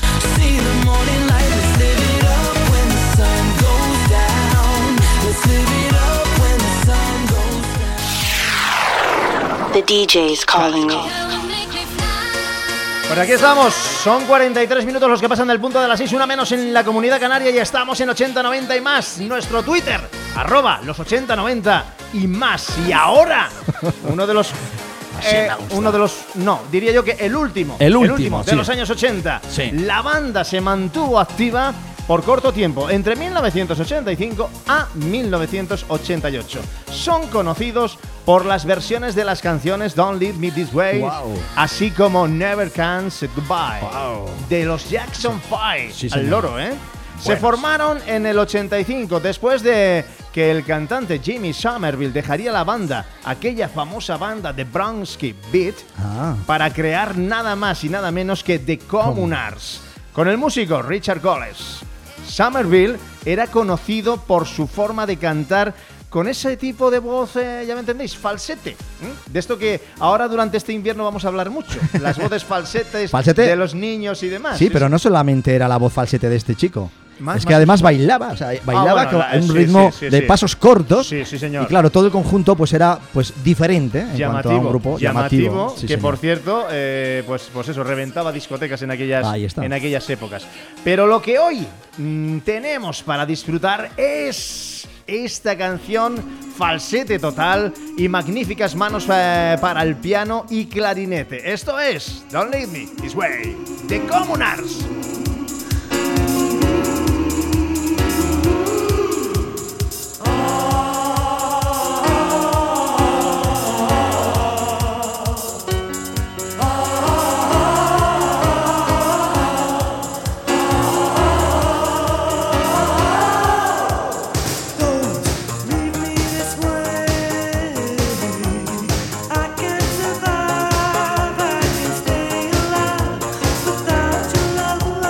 The DJ's calling you.
Pues aquí estamos, son 43 minutos los que pasan del punto de las 6, una menos en la Comunidad Canaria, y estamos en 8090 y más, nuestro Twitter, @los8090 y más. Y ahora, diría yo que el último de los años 80.
Sí.
La banda se mantuvo activa por corto tiempo, entre 1985 a 1988. Son conocidos por las versiones de las canciones Don't Leave Me This Way, así como Never Can Say Goodbye, de los Jackson 5.
Sí,
al loro, ¿eh? Se formaron en el 85, después de que el cantante Jimmy Somerville dejaría la banda, aquella famosa banda de Bronski Beat, para crear nada más y nada menos que The Communards, con el músico Richard Goles. Somerville era conocido por su forma de cantar con ese tipo de voz, ya me entendéis, falsete. De esto que ahora durante este invierno vamos a hablar mucho. Las voces falsetes de los niños y demás.
Sí, pero no solamente era la voz falsete de este chico. Es que además bailaba, con un ritmo de pasos cortos.
Sí, señor.
Y claro, todo el conjunto pues era diferente en cuanto a un grupo llamativo.
Sí, que por cierto, pues eso, reventaba discotecas en aquellas épocas. Pero lo que hoy tenemos para disfrutar es esta canción, falsete total y magníficas manos para el piano y clarinete. Esto es Don't Leave Me This Way, The Communards.
Without your love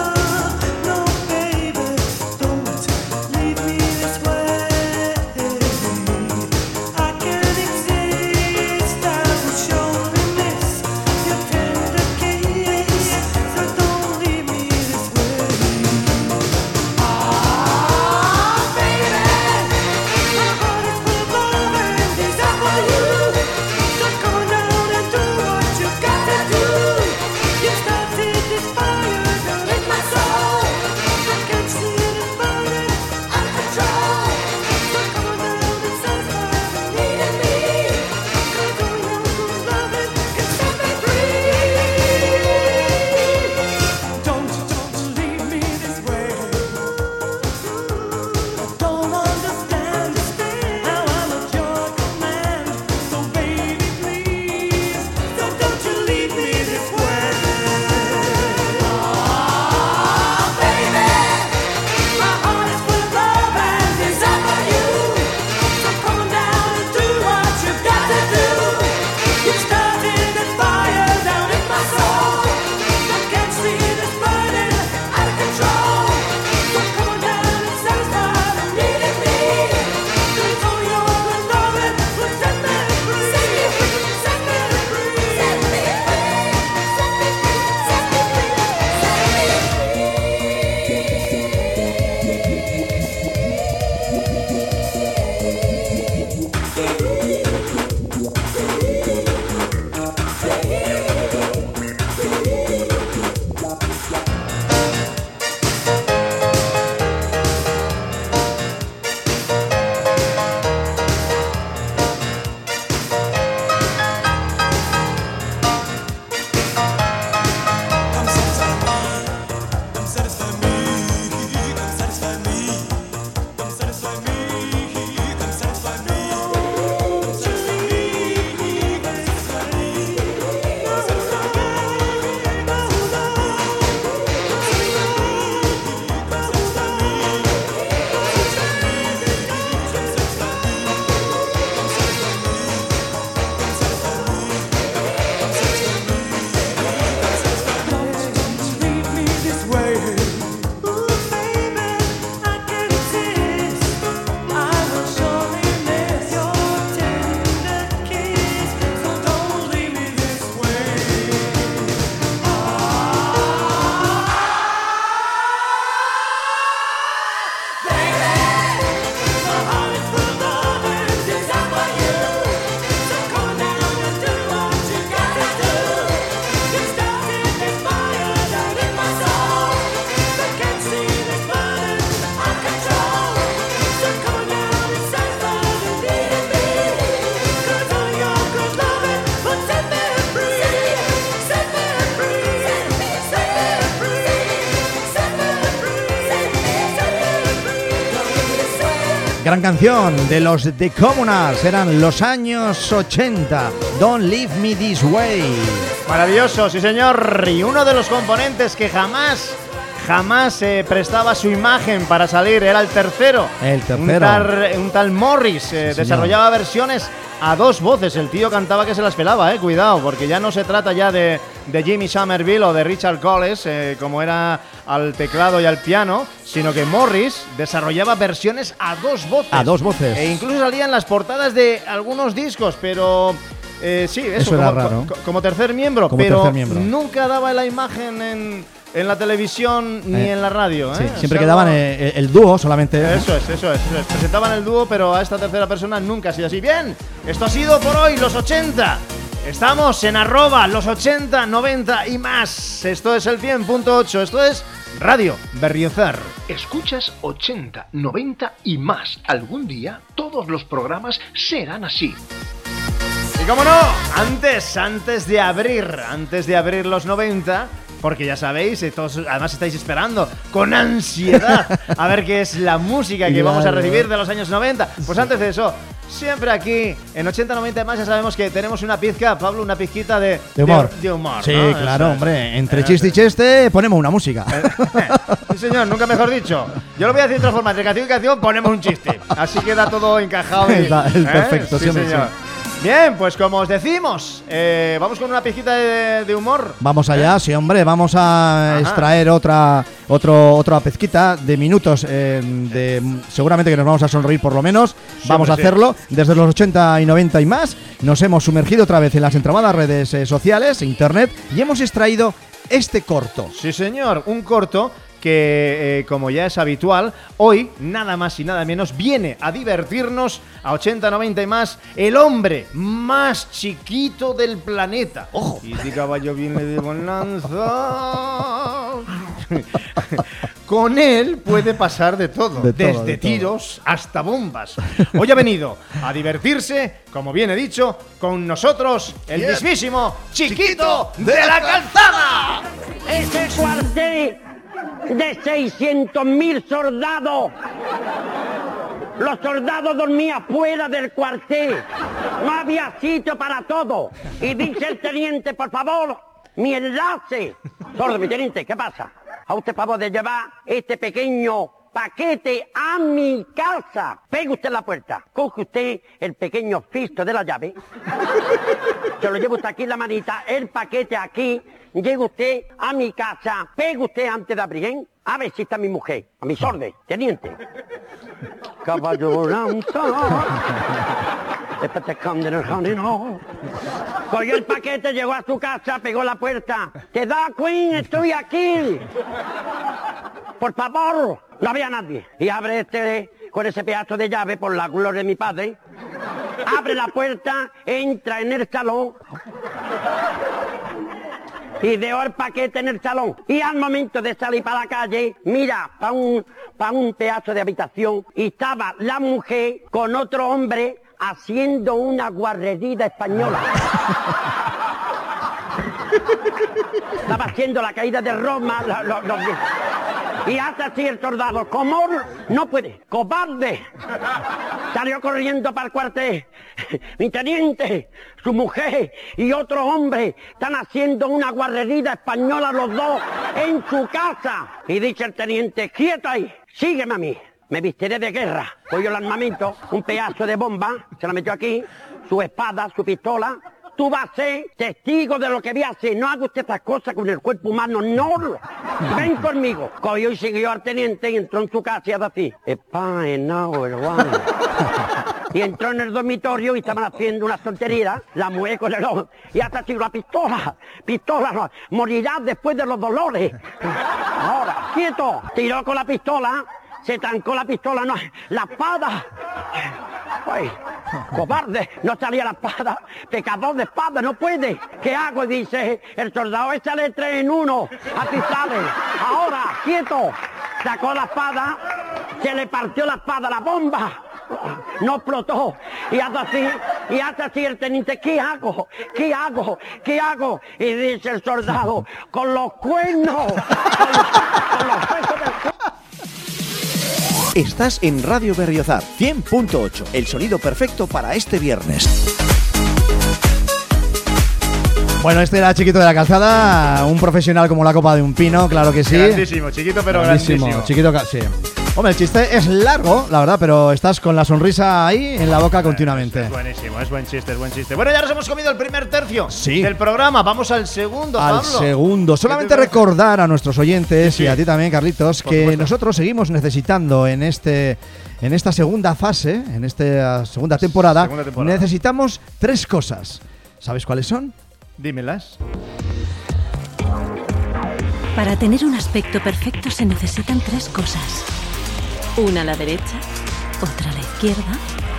Gran canción de los The Communards, eran los años 80, Don't Leave Me This Way.
Maravilloso, sí señor, y uno de los componentes que jamás prestaba su imagen para salir, era el tercero. Un tal Morris, desarrollaba versiones a dos voces, el tío cantaba que se las pelaba, cuidado, porque ya no se trata ya de Jimmy Somerville o de Richard Coles, como era al teclado y al piano, sino que Morris desarrollaba versiones a dos voces.
A dos voces.
E incluso salía en las portadas de algunos discos, pero... sí, eso
era
como,
raro.
Como tercer miembro, nunca daba la imagen en la televisión ni en la radio.
Sí, siempre quedaban el dúo solamente.
Eso es. Presentaban el dúo, pero a esta tercera persona nunca ha sido así. Bien, esto ha sido por hoy, los 80. Estamos en @los80, 90 y más. Esto es el 100.8, esto es Radio Berriozar.
Escuchas 80, 90 y más. Algún día todos los programas serán así.
Y cómo no, antes de abrir los 90, porque ya sabéis, todos además estáis esperando con ansiedad a ver qué es la música que vamos a recibir de los años 90. Pues antes de eso, siempre aquí en 80, 90 y más ya sabemos que tenemos una pizca, Pablo, una pizquita de humor.
Sí,
¿no?
claro, hombre, entre chiste y chiste ponemos una música.
Sí, señor, nunca mejor dicho. Yo lo voy a decir de otra forma, entre canción y canción ponemos un chiste. Así queda todo encajado.
Perfecto,
sí, señor. Sí. Bien, pues como os decimos, vamos con una pizquita de humor.
Vamos allá, sí, hombre, vamos a extraer otra pizquita de minutos, seguramente que nos vamos a sonreír por lo menos. Sí, vamos a hacerlo desde los 80 y 90 y más. Nos hemos sumergido otra vez en las entramadas redes sociales, internet, y hemos extraído este corto.
Sí, señor, un corto que, como ya es habitual, hoy, nada más y nada menos, viene a divertirnos a 80, 90 y más, el hombre más chiquito del planeta. ¡Ojo! Y si caballo viene de bonanza... Con él puede pasar de todo, desde tiros hasta bombas. Hoy ha venido a divertirse, como bien he dicho, con nosotros el mismísimo Chiquito de la Calzada.
Ese cuartel de 600.000 soldados. Los soldados dormían fuera del cuartel. No había sitio para todo. Y dice el teniente, por favor, mi enlace. Sordo, mi teniente, ¿qué pasa? A usted favor de llevar este pequeño paquete a mi casa. Pegue usted la puerta, coge usted el pequeño fisto de la llave, se lo lleva usted aquí en la manita, el paquete aquí, llega usted a mi casa, pegue usted antes de abrir, ¿eh? A ver si está mi mujer, a mis órdenes, teniente. Caballo lanza, cogió el paquete, llegó a su casa, pegó la puerta. ¿Te da, Queen? Estoy aquí. Por favor, no había nadie. Y abre con ese pedazo de llave, por la gloria de mi padre. Abre la puerta, entra en el salón. Y dejó el paquete en el salón. Y al momento de salir para la calle, mira, para un pedazo de habitación, y estaba la mujer con otro hombre haciendo una guarrería española. Estaba haciendo la caída de Roma. Y hace así el soldado. ¿Cómo? No puede. ¡Cobarde! Salió corriendo para el cuartel. Mi teniente, su mujer y otro hombre están haciendo una guarrería española los dos en su casa. Y dice el teniente, quieto ahí, sígueme a mí. Me vistiré de guerra. Cogió el armamento, un pedazo de bomba, se la metió aquí, su espada, su pistola. Tú vas a ser testigo de lo que voy a hacer. No haga usted estas cosas con el cuerpo humano, no. Ven conmigo. Cogió y siguió al teniente y entró en su casa y así. Y entró en el dormitorio y estaban haciendo una tontería. La mujer con el ojo. Y hasta así, la pistola, no. Morirás después de los dolores. Ahora, quieto. Tiró con la pistola. Se trancó la pistola, no, la espada. Ay, cobarde, no salía la espada. Pecador de espada, no puede. ¿Qué hago? Dice el soldado, échale 3 en 1. Así sale. Ahora, quieto. Sacó la espada, se le partió la espada, la bomba. No explotó. Y hace así el teniente, ¿qué hago? ¿Qué hago? ¿Qué hago? Y dice el soldado, con los cuernos. Con los huesos del cuerno.
Estás en Radio Berriozar 100.8, el sonido perfecto para este viernes.
Bueno, este era Chiquito de la Calzada, un profesional como la copa de un pino, claro que sí.
Grandísimo, chiquito pero grandísimo.
Chiquito, sí. Hombre, el chiste es largo, la verdad, pero estás con la sonrisa ahí en la boca continuamente.
Es buenísimo, es buen chiste, es buen chiste. Bueno, ya nos hemos comido el primer tercio del programa. Vamos al segundo, Pablo.
Al segundo. Solamente recordar a nuestros oyentes y a ti también, Carlitos, que nosotros seguimos necesitando en esta segunda fase, en esta segunda temporada, necesitamos 3 cosas. ¿Sabes cuáles son?
Dímelas.
Para tener un aspecto perfecto se necesitan 3 cosas. Una a la derecha, otra a la izquierda.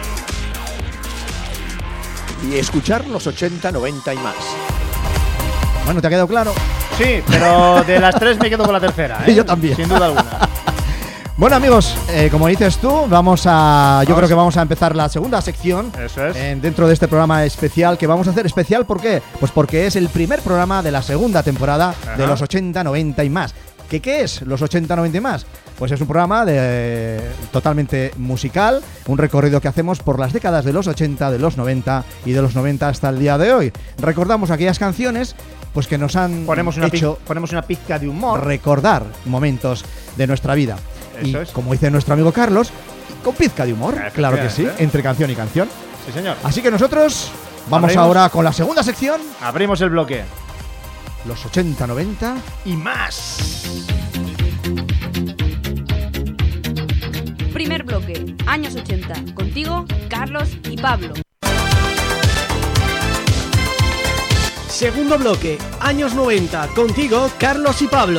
Y escuchar los 80, 90 y más.
Bueno, ¿te ha quedado claro?
Sí, pero de las 3 me quedo con la tercera, ¿eh?
Yo también.
Sin duda alguna.
Bueno, amigos, como dices tú, yo creo que vamos a empezar la segunda sección.
Eso es.
Dentro de este programa especial que vamos a hacer. ¿Especial por qué? Pues porque es el primer programa de la segunda temporada de los 80, 90 y más. ¿Qué es los 80, 90 y más? Pues es un programa totalmente musical, un recorrido que hacemos por las décadas de los 80, de los 90 y de los 90 hasta el día de hoy. Recordamos aquellas canciones pues que nos han
ponemos una pizca de humor,
recordar momentos de nuestra vida.
Eso
y
es.
Como dice nuestro amigo Carlos, con pizca de humor, claro que sí, entre canción y canción.
Sí, señor.
Así que nosotros vamos ahora con la segunda sección.
Abrimos el bloque.
Los 80, 90
y más.
Primer bloque, años 80. Contigo, Carlos y Pablo.
Segundo bloque, años 90. Contigo, Carlos y Pablo.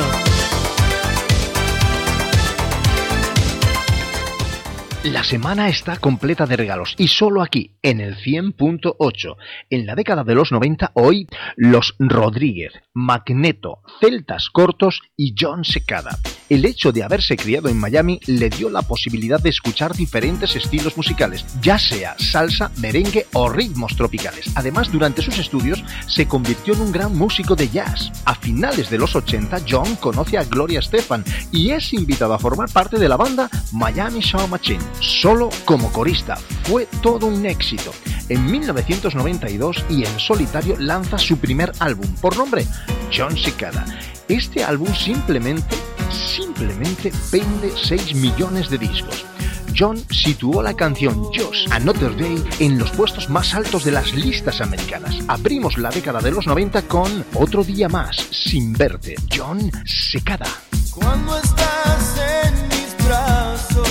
La semana está completa de regalos y solo aquí, en el 100.8. En la década de los 90, hoy, los Rodríguez, Magneto, Celtas Cortos y John Secada. El hecho de haberse criado en Miami le dio la posibilidad de escuchar diferentes estilos musicales, ya sea salsa, merengue o ritmos tropicales. Además, durante sus estudios, se convirtió en un gran músico de jazz. A finales de los 80, John conoce a Gloria Estefan y es invitado a formar parte de la banda Miami Sound Machine. Solo como corista, fue todo un éxito. En 1992 y en solitario lanza su primer álbum, por nombre John Secada. Este álbum simplemente vende 6 millones de discos. John situó la canción Just Another Day en los puestos más altos de las listas americanas. Abrimos la década de los 90 con Otro día más, sin verte, John Secada.
Cuando estás en mis brazos,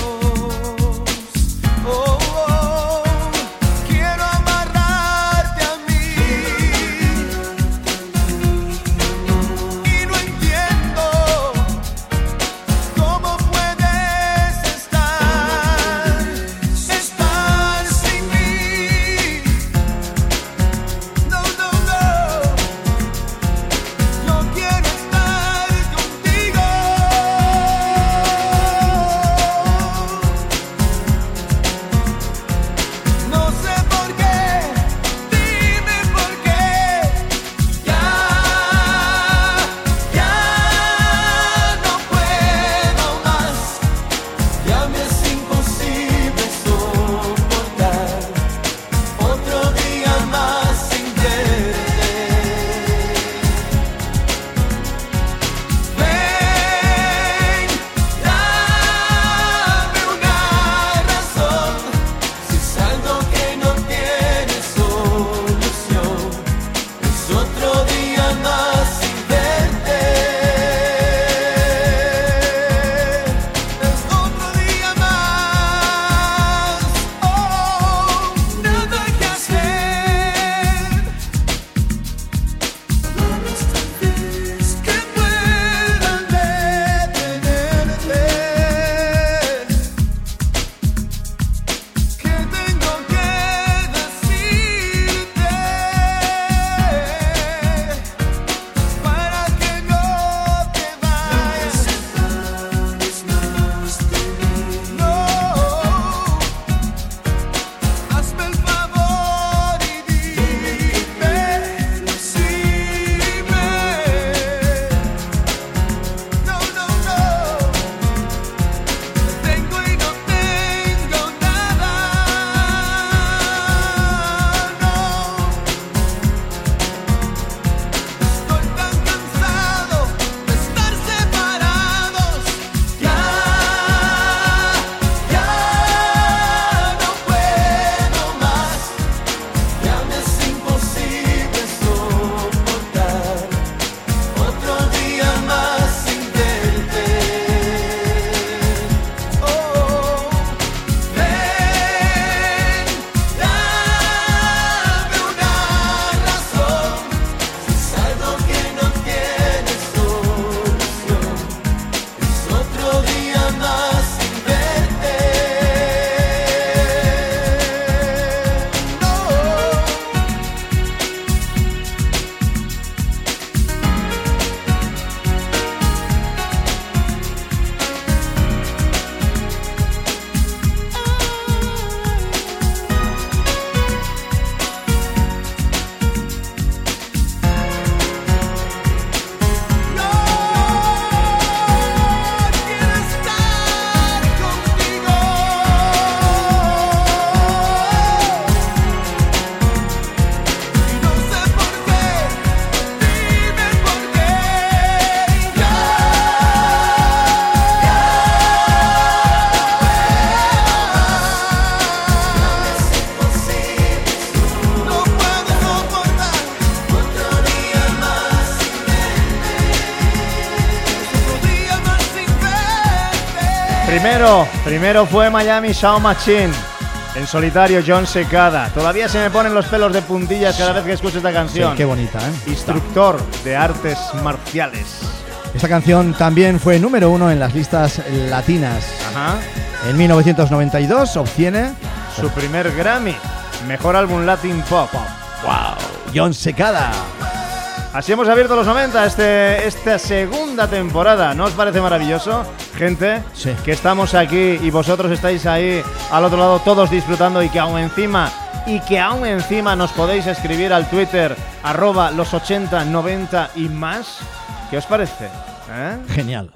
Primero fue Miami Sound Machine. En solitario, Jon Secada. Todavía se me ponen los pelos de puntillas cada vez que escucho esta canción.
Sí, qué bonita, ¿eh?
Instructor de artes marciales.
Esta canción también fue número 1 en las listas latinas.
Ajá.
En 1992 obtiene
su primer Grammy. Mejor álbum Latin Pop.
¡Wow! Jon Secada.
Así hemos abierto los 90, esta segunda temporada. ¿No os parece maravilloso, gente?
Sí.
Que estamos aquí y vosotros estáis ahí al otro lado todos disfrutando y que aún encima nos podéis escribir al Twitter @los8090 y más. ¿Qué os parece?
Genial.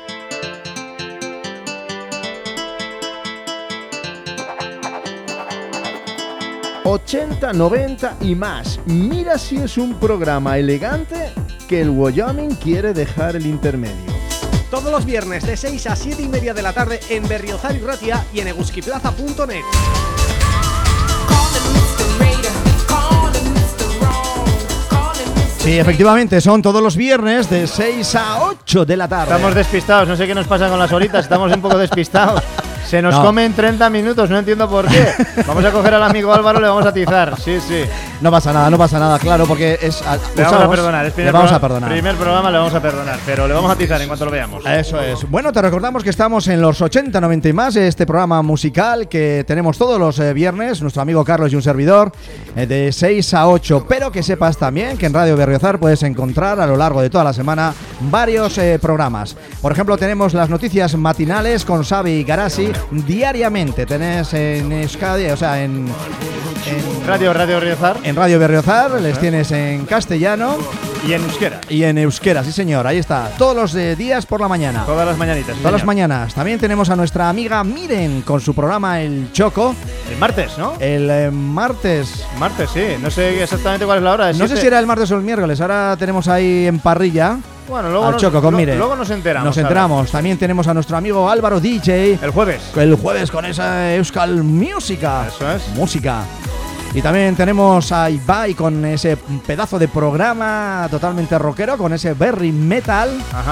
'80, 90 y más. Mira si es un programa elegante que el Wyoming quiere dejar el intermedio.
Todos los viernes de 6 a 7 y media de la tarde en Berriozar y Ratia y en eguskiplaza.net.
Sí, efectivamente, son todos los viernes de 6 a 8 de la tarde.
Estamos despistados, no sé qué nos pasa con las horitas, estamos un poco despistados. Se nos comen 30 minutos, no entiendo por qué. Vamos a coger al amigo Álvaro, le vamos a atizar. Sí.
No pasa nada, claro, porque es...
Le vamos a perdonar,
le vamos a perdonar.
Primer programa le vamos a perdonar, pero le vamos a atizar en cuanto lo veamos.
Eso es. Bueno, te recordamos que estamos en los 80, 90 y más, este programa musical que tenemos todos los viernes, nuestro amigo Carlos y un servidor, de 6 a 8. Pero que sepas también que en Radio Berriozar puedes encontrar a lo largo de toda la semana varios programas. Por ejemplo, tenemos las noticias matinales con Xavi y Garasi. Diariamente tenés en Euskadi, o sea, en
Radio Berriozar.
En Radio Berriozar les tienes en castellano
y en euskera.
Y en euskera, sí señor, ahí está. Todos los días por la mañana.
Todas las mañanitas.
Todas las mañanas. También tenemos a nuestra amiga Miren con su programa El Choco.
El martes, ¿no?
El martes.
Martes, sí. No sé exactamente cuál es la hora.
No sé si era el martes o el miércoles. Ahora tenemos ahí en parrilla.
Bueno, luego
al Choco con Miren.
Luego nos enteramos.
Nos enteramos. También tenemos a nuestro amigo Álvaro DJ.
El jueves.
El jueves con esa Euskal Música.
Eso es.
Música. Y también tenemos a Ibai con ese pedazo de programa totalmente rockero, con ese Berry Metal.
Ajá.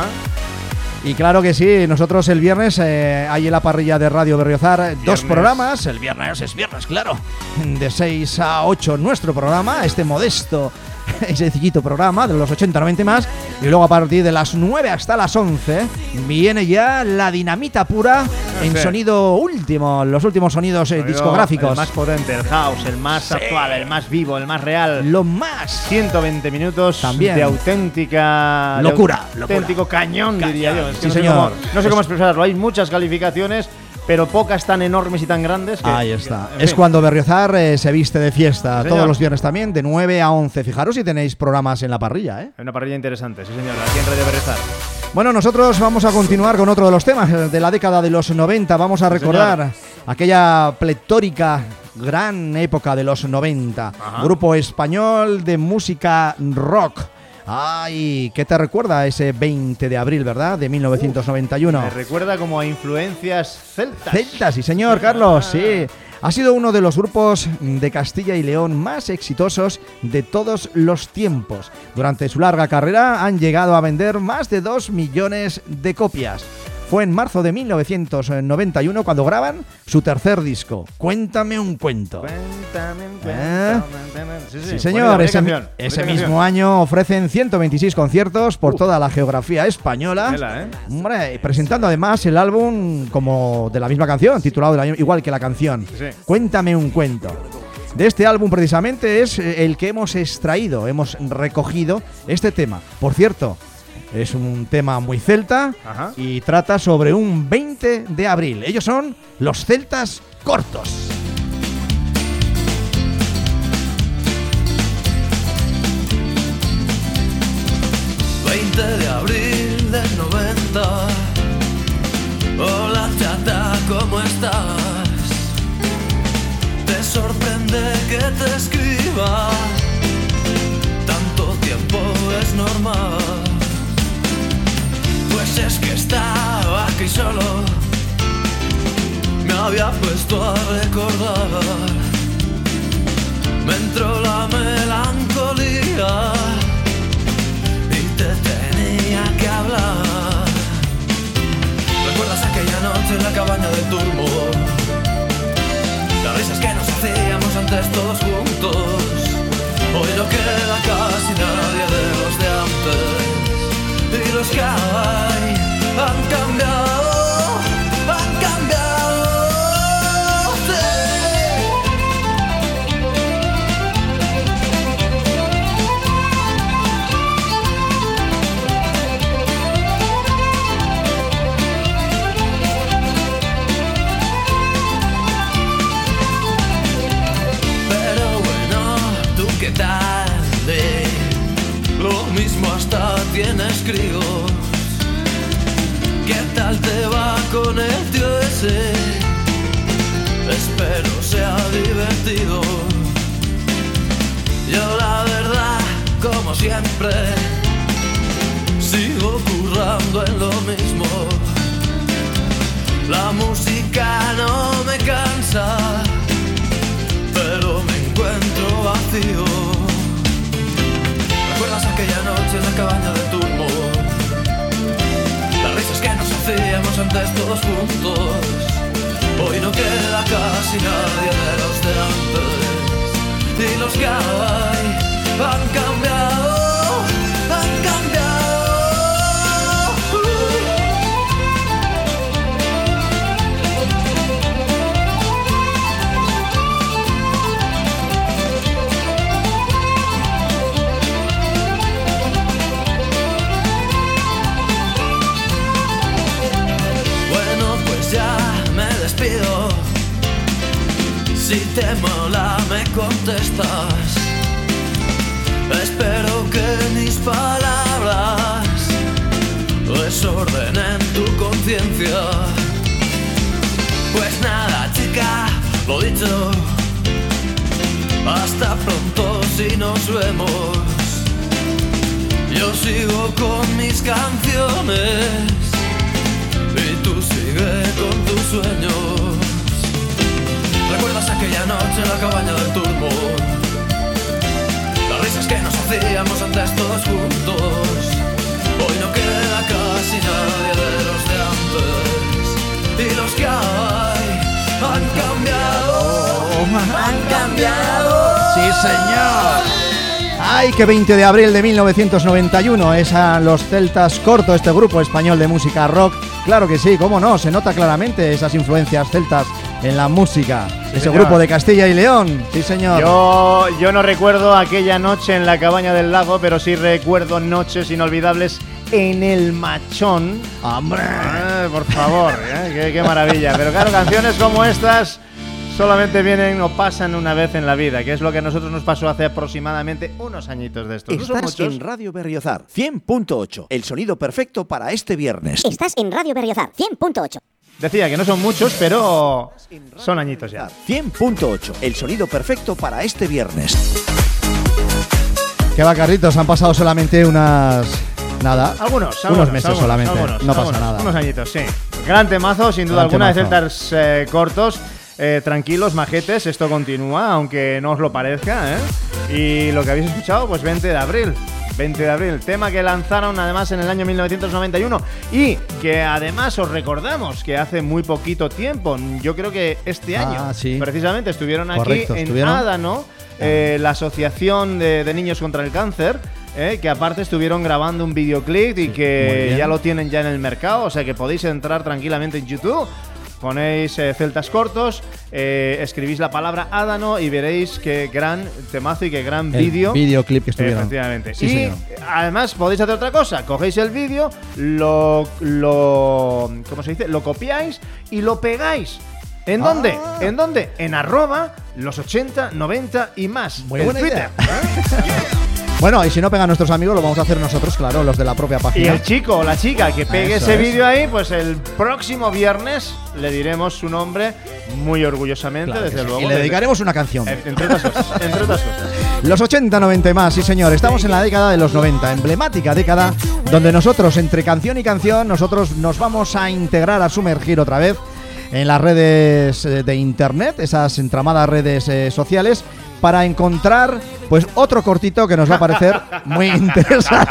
Y claro que sí, nosotros el viernes hay en la parrilla de Radio Berriozar dos programas. El viernes es viernes, claro. De 6 a 8 nuestro programa, este modesto y sencillito programa de los 80, 90 y más. Y luego a partir de las 9 hasta las 11 viene ya la dinamita pura en sonido último, los últimos sonidos discográficos.
El más potente, el house, el más actual, el más vivo, el más real.
Lo más.
120 minutos
también
de auténtica
locura.
Auténtico cañón, diría yo.
Sí, señor.
No sé cómo expresarlo. Hay muchas calificaciones, pero pocas tan enormes y tan grandes que,
ahí está. Es cuando Berriozar se viste de fiesta.
Sí,
todos los viernes también, de 9 a 11. Fijaros si tenéis programas en la parrilla, ¿eh?
Una parrilla interesante, sí señor, aquí en Radio Berriozar.
Bueno, nosotros vamos a continuar con otro de los temas de la década de los 90. Vamos a recordar aquella pletórica gran época de los 90.
Ajá.
Grupo español de música rock. Ay, ¿qué te recuerda ese 20 de abril, verdad? De 1991.
Me recuerda como a influencias celtas.
Celtas, sí señor, Carlos, sí. Ha sido uno de los grupos de Castilla y León más exitosos de todos los tiempos. Durante su larga carrera han llegado a vender más de 2 millones de copias. Fue en marzo de 1991 cuando graban su tercer disco, Cuéntame un cuento.
Cuéntame un cuento.
Sí, señor, ese mismo año ofrecen 126 conciertos por toda la geografía española. Hombre, presentando además el álbum como de la misma canción, titulado igual que la canción, Cuéntame un cuento. De este álbum precisamente es el que hemos extraído, hemos recogido este tema. Por cierto, es un tema muy celta.
Ajá.
Y trata sobre un 20 de abril. Ellos son los Celtas Cortos.
De abril del 90. Hola chata, ¿cómo estás? Te sorprende que te escriba. Tanto tiempo es normal. Pues es que estaba aquí solo. Me había puesto a recordar. Me entró la melancolía. Te tenía que hablar. ¿Recuerdas aquella noche noche en la cabaña del turbo. Las risas que nos hacíamos antes todos juntos. Hoy no queda casi nadie de los de antes. Y los que hay han cambiado, han cambiado. ¿Qué tal? Lo mismo hasta tienes críos. ¿Qué tal te va con el tío ese? Espero sea divertido. Yo la verdad, como siempre, sigo currando en lo mismo. La música no me cansa, pero me encuentro vacío. ¿Recuerdas aquella noche en la cabaña del turbo? Las risas que nos hacíamos antes todos juntos. Hoy no queda casi nadie de los de antes. Y los que hay han cambiado, han cambiado. Ya me despido. Si te mola me contestas. Espero que mis palabras desordenen tu conciencia. Pues nada, chica, lo dicho. Hasta pronto si nos vemos. Yo sigo con mis canciones y tú sigue con tus sueños. ¿Recuerdas aquella noche en la cabaña del turbo? Las risas que nos hacíamos antes todos juntos. Hoy no queda casi nadie de los de antes. Y los que hay han cambiado, han cambiado.
Sí, señor. ¡Ay, qué 20 de abril de 1991! Es a los Celtas Corto, este grupo español de música rock. Claro que sí, cómo no, se nota claramente esas influencias celtas en la música. Sí, ese señor. Grupo de Castilla y León, sí señor.
Yo no recuerdo aquella noche en la cabaña del lago, pero sí recuerdo noches inolvidables en el Machón.
¡Hombre!
Por favor, qué maravilla. Pero claro, canciones como estas solamente vienen o pasan una vez en la vida, que es lo que a nosotros nos pasó hace aproximadamente unos añitos de estos.
Estás en Radio Berriozar 100.8, el sonido perfecto para este viernes.
Estás en Radio Berriozar 100.8.
Decía que no son muchos, pero son añitos ya.
100.8, el sonido perfecto para este viernes.
Qué va, Carlitos, han pasado solamente unos meses solamente, no pasa nada.
Unos añitos, sí. Gran temazo, sin duda alguna, de Celtas Cortos. Tranquilos, majetes, esto continúa, aunque no os lo parezca, ¿eh? Y lo que habéis escuchado, pues 20 de abril, tema que lanzaron además en el año 1991 y que además os recordamos que hace muy poquito tiempo, yo creo que este año,
sí.
Precisamente estuvieron aquí en Ádano, la Asociación de Niños contra el Cáncer, que aparte estuvieron grabando un videoclip y que ya lo tienen ya en el mercado, o sea que podéis entrar tranquilamente en YouTube. Ponéis Celtas Cortos, escribís la palabra Ádano y veréis qué gran temazo y qué gran
videoclip que estuvieron.
Efectivamente.
Sí,
y
señor.
Además podéis hacer otra cosa, cogéis el vídeo, ¿cómo se dice? Lo copiáis y lo pegáis. ¿En dónde? ¿En dónde? En @los8090 y más.
Muy buena Twitter. Bueno, y si no pegan nuestros amigos, lo vamos a hacer nosotros, claro, los de la propia página.
Y el chico o la chica que pegue ese vídeo ahí, pues el próximo viernes le diremos su nombre muy orgullosamente, claro, desde luego.
Y le dedicaremos una canción.
Entre otras cosas.
Los 80, 90 y más, sí señor. Estamos en la década de los 90, emblemática década, donde nosotros, entre canción y canción, nosotros nos vamos a integrar, a sumergir otra vez en las redes de internet, esas entramadas redes sociales, para encontrar pues otro cortito que nos va a parecer muy interesante.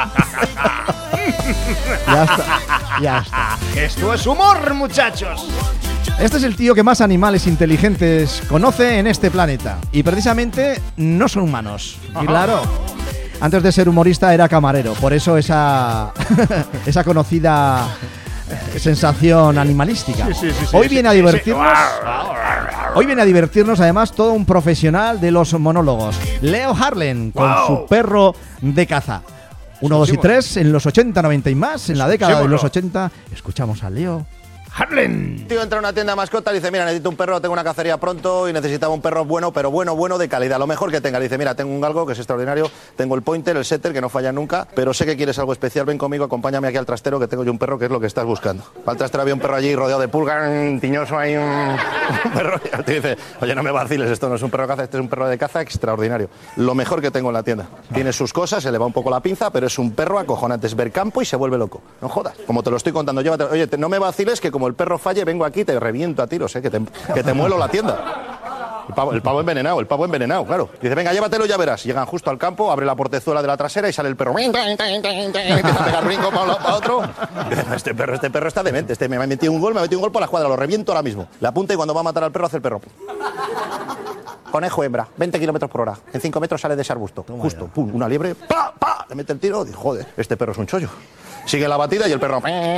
Ya está.
Esto es humor, muchachos.
Este es el tío que más animales inteligentes conoce en este planeta. Y precisamente no son humanos. Y claro, antes de ser humorista era camarero. Por eso esa conocida sensación animalística.
Sí.
Hoy viene a divertirnos. Hoy viene a divertirnos además todo un profesional de los monólogos. Leo Harlem con su perro de caza. 1, 2 y 3 en los 80, 90 y más. En la década de los 80 escuchamos a Leo Harlem.
Tío entra a una tienda de mascotas y dice, mira, necesito un perro, tengo una cacería pronto y necesitaba un perro bueno, pero bueno de calidad, lo mejor que tenga. Dice, mira, tengo un galgo que es extraordinario, tengo el pointer, el setter, que no falla nunca, pero sé que quieres algo especial, ven conmigo, acompáñame aquí al trastero, que tengo yo un perro que es lo que estás buscando. Al trastero había un perro allí rodeado de pulgas, tiñoso, hay un perro, y te dice, oye, no me vaciles, esto no es un perro de caza, este es un perro de caza extraordinario. Lo mejor que tengo en la tienda. Tiene sus cosas, se le va un poco la pinza, pero es un perro acojonante, es ver campo y se vuelve loco. No jodas, como te lo estoy contando, llévate, oye, no me vaciles, que como el perro falle, vengo aquí, te reviento a tiros, que te muelo la tienda. El pavo envenenado, claro. Dice, venga, llévatelo, ya verás. Llegan justo al campo, abre la portezuela de la trasera y sale el perro. Empieza a pegar brinco para un lado, para otro. Dice, este perro está demente. Me ha metido un gol por la escuadra, lo reviento ahora mismo. Le apunta y cuando va a matar al perro hace el perro. Conejo hembra, 20 kilómetros por hora. En 5 metros sale de ese arbusto. Justo, pum, una liebre, pa, le mete el tiro. Dice, joder, este perro es un chollo. Sigue la batida y el perro para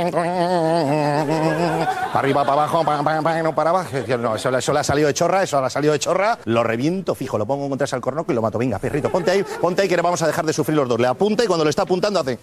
arriba, para abajo, no paraba. No, eso le ha salido de chorra, lo reviento fijo, lo pongo contra ese alcornoco y lo mato. Venga, perrito, ponte ahí que le vamos a dejar de sufrir los dos. Le apunta y cuando le está apuntando hace...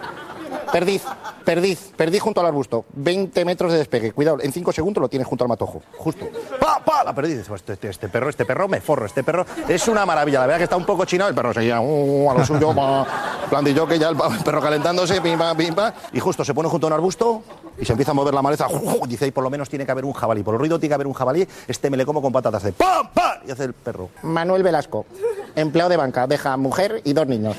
Perdiz junto al arbusto. 20 metros de despegue. Cuidado, en 5 segundos lo tienes junto al matojo. Justo. ¡Pa! La perdiz. Este perro me forro. Este perro es una maravilla. La verdad que está un poco chinado. El perro seguía a lo suyo. Plan de yo que ya el perro calentándose. Pim, pam. Y justo se pone junto a un arbusto y se empieza a mover la maleza. Dice, ahí por lo menos tiene que haber un jabalí. Por el ruido tiene que haber un jabalí. Me le como con patatas. Hace ¡pam! Y hace el perro. Manuel Velasco, empleado de banca. Deja mujer y 2 niños.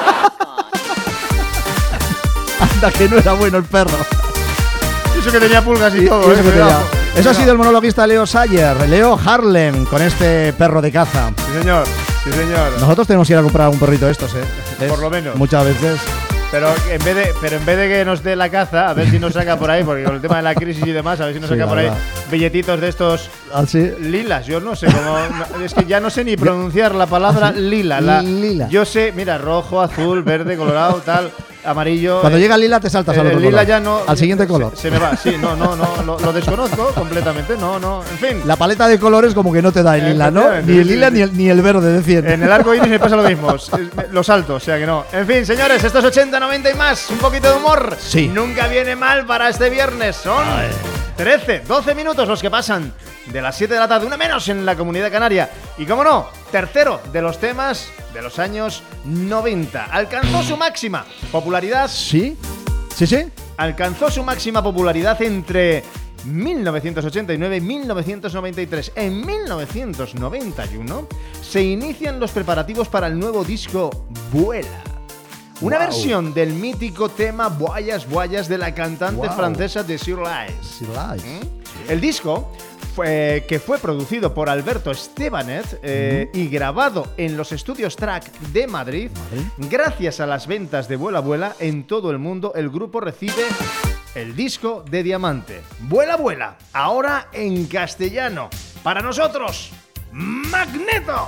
Anda, que no era bueno el perro.
Eso que tenía pulgas y todo.
Eso ha sido el monologuista Leo Harlem, con este perro de caza.
Sí, señor.
Nosotros tenemos que ir a comprar un perrito de estos,
Por lo menos.
Muchas veces.
Pero en vez de que nos dé la caza, a ver si nos saca por ahí, porque con el tema de la crisis y demás, a ver si nos saca por ahí billetitos de estos lilas. Yo no sé cómo. Es que ya no sé ni pronunciar la palabra lila. Lila. Yo sé, mira, rojo, azul, verde, colorado, tal, amarillo.
Cuando llega el lila te saltas al otro
lila
color.
Ya no.
Al siguiente color.
Se me va, sí, no, lo desconozco completamente, no, en fin.
La paleta de colores como que no te da el lila, ¿no? Ni el lila ni el verde, decir.
En el arco iris me pasa lo mismo, lo salto, o sea que no. En fin, señores, estos 80, 90 y más, un poquito de humor.
Sí.
Nunca viene mal para este viernes, son 12 minutos los que pasan de las 7 de la tarde, una menos en la Comunidad Canaria. Y como no, tercero de los temas de los años 90. Alcanzó su máxima popularidad.
Sí.
Alcanzó su máxima popularidad entre 1989 y 1993. En 1991 se inician los preparativos para el nuevo disco Vuela. Una versión del mítico tema Voyage de la cantante francesa de Sur Lies. El disco, que fue producido por Alberto Estebanet y grabado en los estudios Track de Madrid, gracias a las ventas de Vuela, en todo el mundo el grupo recibe el disco de diamante. Vuela, ahora en castellano. Para nosotros, Magneto.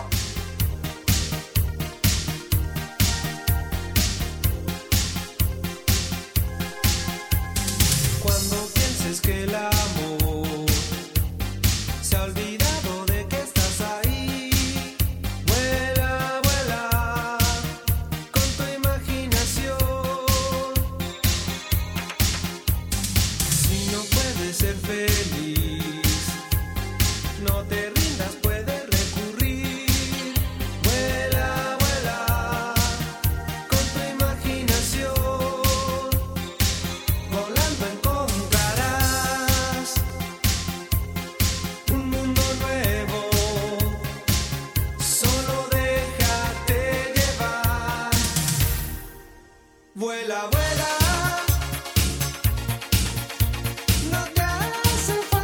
Que el amor se ha olvidado de que estás ahí. Vuela con tu imaginación. Si no puedes ser feliz, no te rindas, puedes recurrir. Vuela con tu imaginación. Volando encontrarás un mundo nuevo, solo déjate llevar. Vuela, no te hace falta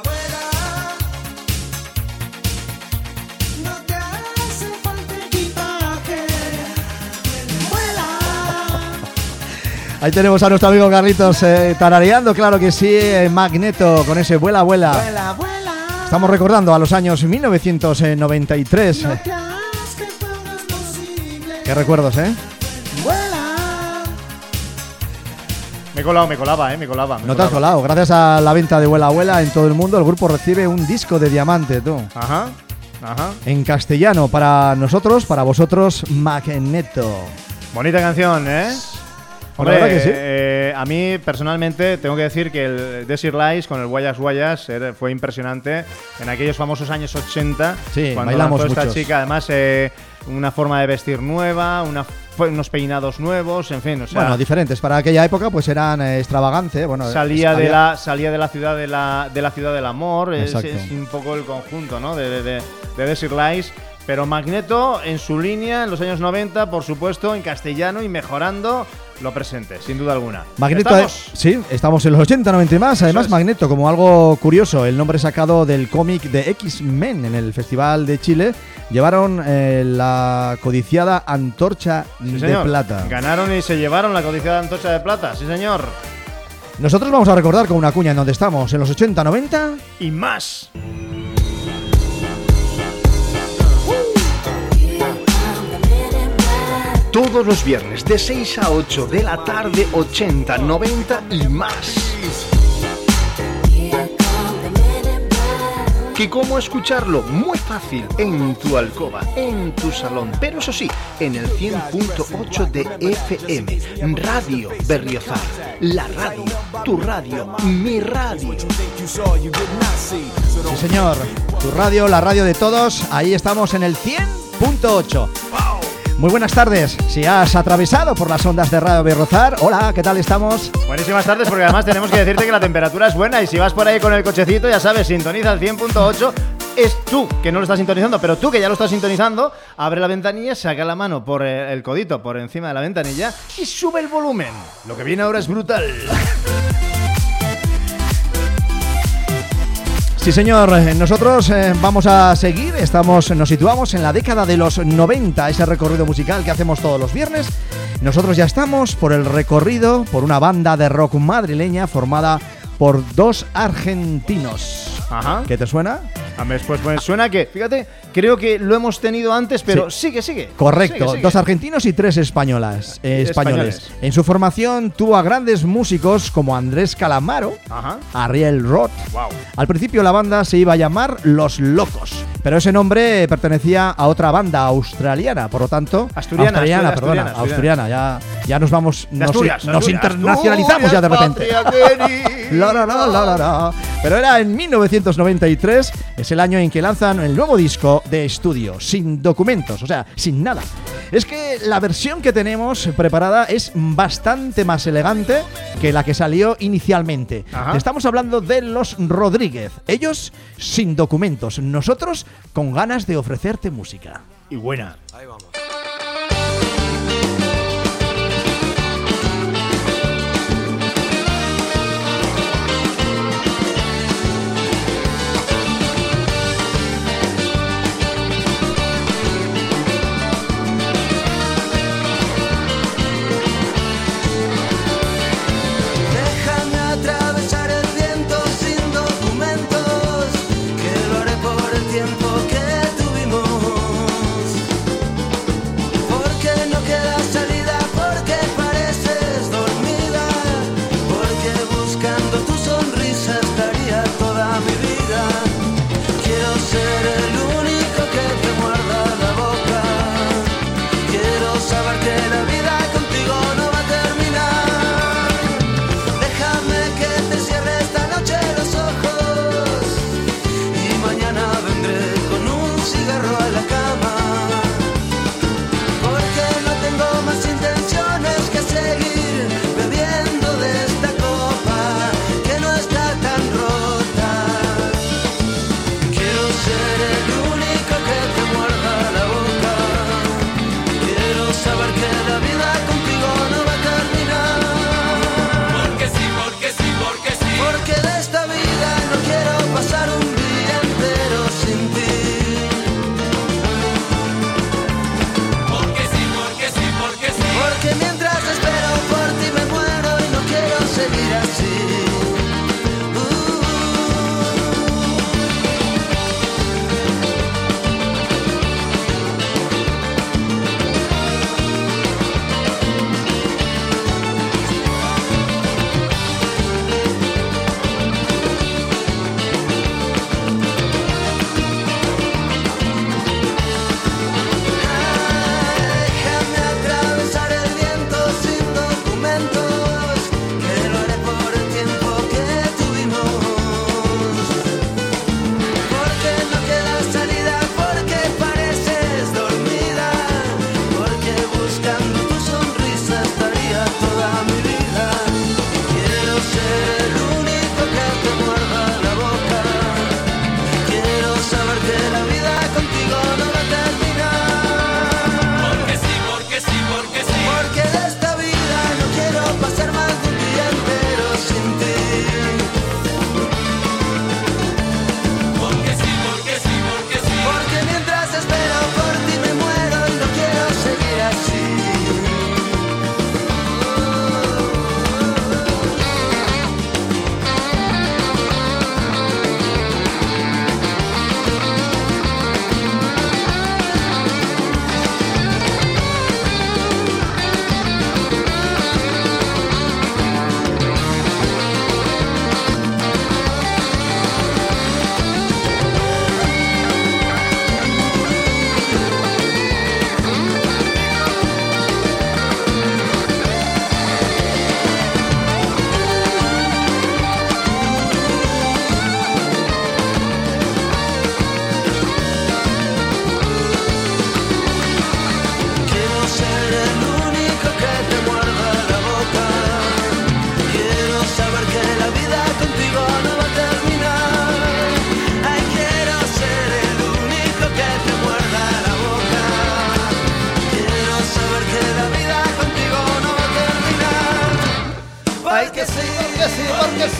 vuela. No te hace falta equipaje. Vuela.
Ahí tenemos a nuestro amigo Carlitos tarareando, claro que sí, Magneto con ese vuela, vuela.
Vuela, vuela.
Estamos recordando a los años 1993.
No te hagas que todo es posible.
Qué recuerdos, ¿eh?
Vuela.
Me colaba.
No te has colado. Gracias a la venta de Vuela Vuela en todo el mundo, el grupo recibe un disco de diamante, tú.
Ajá.
En castellano, para nosotros, para vosotros, Magneto.
Bonita canción, ¿eh?
Hombre, la verdad que sí.
A mí personalmente tengo que decir que el Desert Lies con el Guayas Guayas fue impresionante en aquellos famosos años 80.
Sí,
cuando
bailamos
lanzó esta
muchos.
chica, además una forma de vestir nueva, unos peinados nuevos, en fin, o sea,
Bueno, diferentes. Para aquella época, pues eran extravagantes. Bueno,
salía de la ciudad de la ciudad del amor. Es
Exacto.
un poco el conjunto, ¿no? de Desert Lies. Pero Magneto en su línea en los años 90, por supuesto, en castellano y mejorando lo presente, sin duda alguna.
Magneto,
¿Estamos?
sí, estamos en los 80, 90 y más. Además,
Eso es.
Magneto, como algo curioso, el nombre sacado del cómic de X-Men en el Festival de Chile, llevaron la codiciada antorcha
Sí,
de
señor.
plata.
Ganaron y se llevaron la codiciada antorcha de plata, sí señor.
Nosotros vamos a recordar con una cuña en donde estamos, en los 80, 90
y más.
Todos los viernes de 6 a 8 de la tarde, 80, 90 y más. ¿Que cómo escucharlo? Muy fácil, en tu alcoba, en tu salón, pero eso sí, en el 100.8 de FM, Radio Berriozar, la radio, tu radio, mi radio.
Sí, señor. Tu radio, la radio de todos. Ahí estamos en el 100.8. Muy buenas tardes. Si has atravesado por las ondas de Radio Berriozar, hola, ¿qué tal estamos?
Buenísimas tardes, porque además tenemos que decirte que la temperatura es buena y si vas por ahí con el cochecito, ya sabes, sintoniza el 100.8. Es tú que no lo estás sintonizando, pero tú que ya lo estás sintonizando, abre la ventanilla, saca la mano por el codito por encima de la ventanilla y sube el volumen. Lo que viene ahora es brutal.
Sí, señor. Nosotros vamos a seguir. Nos situamos en la década de los 90, ese recorrido musical que hacemos todos los viernes. Nosotros ya estamos por el recorrido por una banda de rock madrileña formada por dos argentinos.
Ajá.
¿Qué te suena?
A mí pues suena que, fíjate, creo que lo hemos tenido antes, pero sigue.
Correcto,
Sigue.
dos argentinos y tres españoles. En su formación tuvo a grandes músicos como Andrés Calamaro,
Ajá.
Ariel Roth.
Wow.
Al principio la banda se iba a llamar Los Locos, pero ese nombre pertenecía a otra banda australiana, por lo tanto...
Asturiana.
Ya nos vamos...
De Asturias,
nos
Asturias.
internacionalizamos ya de repente.
Patria
La. Pero era en 1993, es el año en que lanzan el nuevo disco de estudio, sin documentos, o sea, sin nada. Es que la versión que tenemos preparada es bastante más elegante que la que salió inicialmente.
Ajá.
Estamos hablando de los Rodríguez, ellos sin documentos, nosotros con ganas de ofrecerte música.
Y buena.
Ahí vamos. Déjame atravesar el viento sin documentos, que lo haré por el tiempo que tuvimos.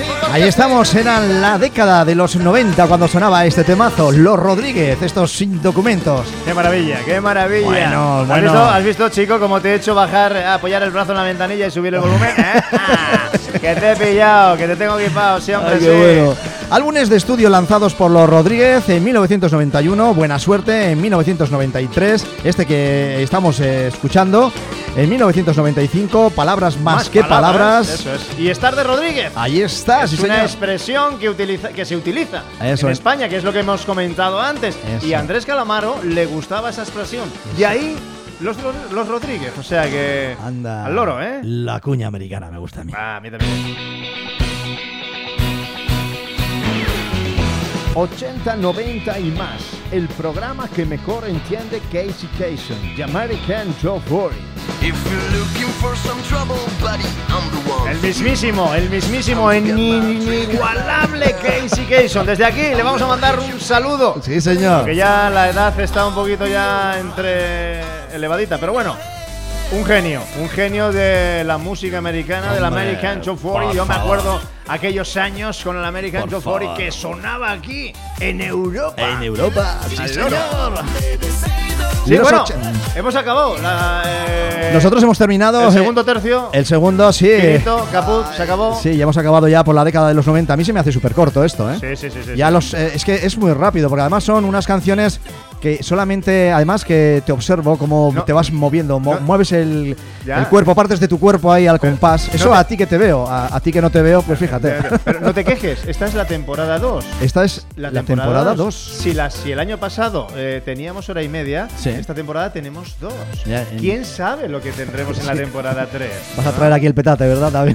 Ahí estamos, era la década de los 90 cuando sonaba este temazo, Los Rodríguez, estos sin documentos.
¡Qué maravilla, qué maravilla!
Bueno.
¿Has visto, chico, cómo te he hecho bajar, apoyar el brazo en la ventanilla y subir el volumen? Que te he pillado, que te tengo equipado, sí, hombre,
Ay,
sí.
qué bueno. Álbumes de estudio lanzados por Los Rodríguez en 1991, Buena Suerte en 1993, este que estamos escuchando en 1995, Palabras más que palabras.
Eso es. Y Estar de Rodríguez.
Ahí está,
es
sí,
una
señor.
expresión que se utiliza
Eso
en
es.
España, que es lo que hemos comentado antes.
Eso.
Y a Andrés Calamaro le gustaba esa expresión. De ahí los Rodríguez. O sea que...
Anda.
Al loro, ¿eh?
La cuña americana me gusta a mí.
A mí también.
80, 90 y más. El programa que mejor entiende Casey Kasem, The American Top 40.
If you're looking for some trouble, buddy, I'm the one.
El mismísimo, inigualable Casey Kasem. Desde aquí le vamos a mandar un saludo.
Sí, señor.
Porque ya la edad está un poquito ya entre elevadita, pero bueno. Un genio de la música americana, del American Top 40. Yo me acuerdo aquellos años con el American Top 40 que sonaba aquí en Europa.
En Europa, sí, señor.
Sí, bueno, hemos acabado.
Nosotros hemos terminado
el segundo tercio.
El segundo, sí.
Finito, caput, se acabó.
Sí, ya hemos acabado ya por la década de los 90. A mí se me hace súper corto esto, ¿eh?
Sí.
Ya es que es muy rápido, porque además son unas canciones que solamente, además que te observo cómo te vas moviendo, mueves el cuerpo, partes de tu cuerpo ahí al compás. Eso a ti que te veo, a ti que no te veo, pues fíjate.
Pero no te quejes, esta es la temporada 2.
Esta es la temporada 2.
Si el año pasado teníamos hora y media, esta temporada tenemos 2. ¿Quién sabe lo que tendremos en la temporada 3?
Vas a traer aquí el petate, ¿verdad, David?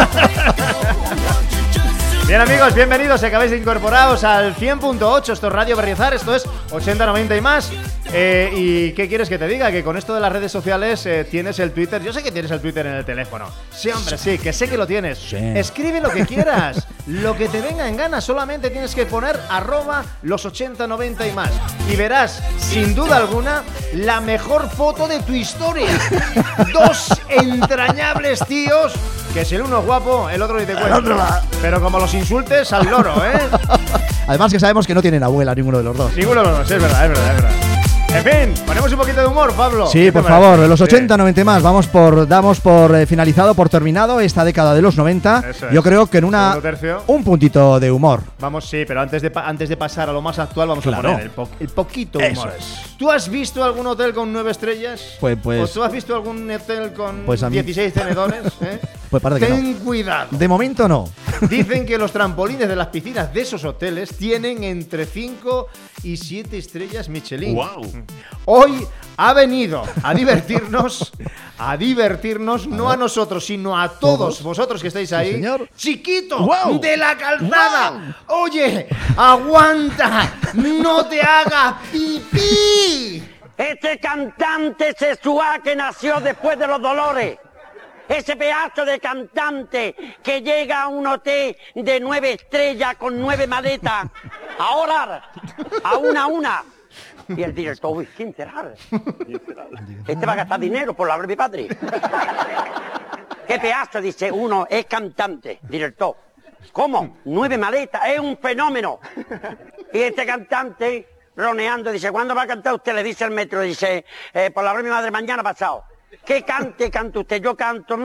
Bien, amigos, bienvenidos. Acabáis de incorporaros al 100.8. Esto es Radio Berriozar, esto es 80, 90 y más. ¿Y qué quieres que te diga? Que con esto de las redes sociales tienes el Twitter. Yo sé que tienes el Twitter en el teléfono. Sí, hombre, sí, que sé que lo tienes.
Sí.
Escribe lo que quieras, lo que te venga en gana. Solamente tienes que poner @los 80, 90 y más. Y verás, sin duda alguna, la mejor foto de tu historia. Dos entrañables tíos, que si el uno es guapo, el otro ni te cuenta. Pero como los insultes, al loro, ¿eh?
Además que sabemos que no tienen abuela ninguno de los dos.
Ninguno de los dos, es verdad. En fin, ponemos un poquito de humor, Pablo.
Sí, por favor, los 80, 90 más. Damos por finalizado, por terminado esta década de los 90.
Eso es.
Yo creo que en un puntito de humor.
Vamos, sí, pero antes de pasar a lo más actual, vamos a poner el poquito humor.
Eso es.
¿Tú has visto algún hotel con 9 estrellas?
Pues
¿O tú has visto algún hotel con
pues
16 tenedores?
Pues parece que no.
Ten cuidado.
De momento no.
Dicen que los trampolines de las piscinas de esos hoteles tienen entre 5 y 7 estrellas Michelin.
¡Wow!
Hoy ha venido a divertirnos, no a nosotros, sino a todos vosotros que estáis ahí.
Sí, señor.
Chiquito,
¡Wow!
de la calzada. ¡Wow! Oye, aguanta, no te hagas pipí.
Este cantante sexual que nació después de los dolores. Ese pedazo de cantante que llega a un hotel de 9 estrellas con 9 maletas a orar a una. Y el director, uy, ¿quién será? Este va a gastar dinero por la mi padre. ¿Qué pedazo? Dice uno, es cantante, director. ¿Cómo? 9 maletas, es un fenómeno. Y este cantante, roneando, dice, ¿cuándo va a cantar usted? Le dice el metro, dice, por la mi madre, mañana pasado. ¿Qué canta usted? Yo canto.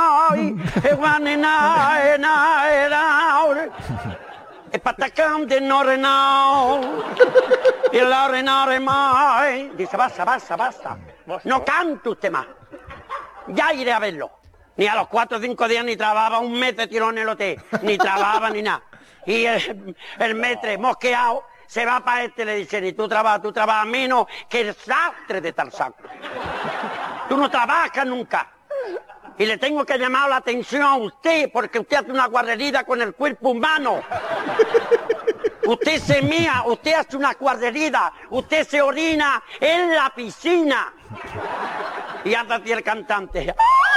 Patacam de no renao. Y la renare mai. Dice, basta. No canta usted más. Ya iré a verlo. Ni a los 4 o 5 días ni trababa, un mes de tirón en el hotel. Ni trababa ni nada. Y el metre mosqueado se va para le dice, ni tú trabajas menos que el sastre de Tarzán. Tú no trabajas nunca. Y le tengo que llamar la atención a usted, porque usted hace una guarrería con el cuerpo humano. Usted se mea, usted hace una guarrería, usted se orina en la piscina. Y anda aquí el cantante.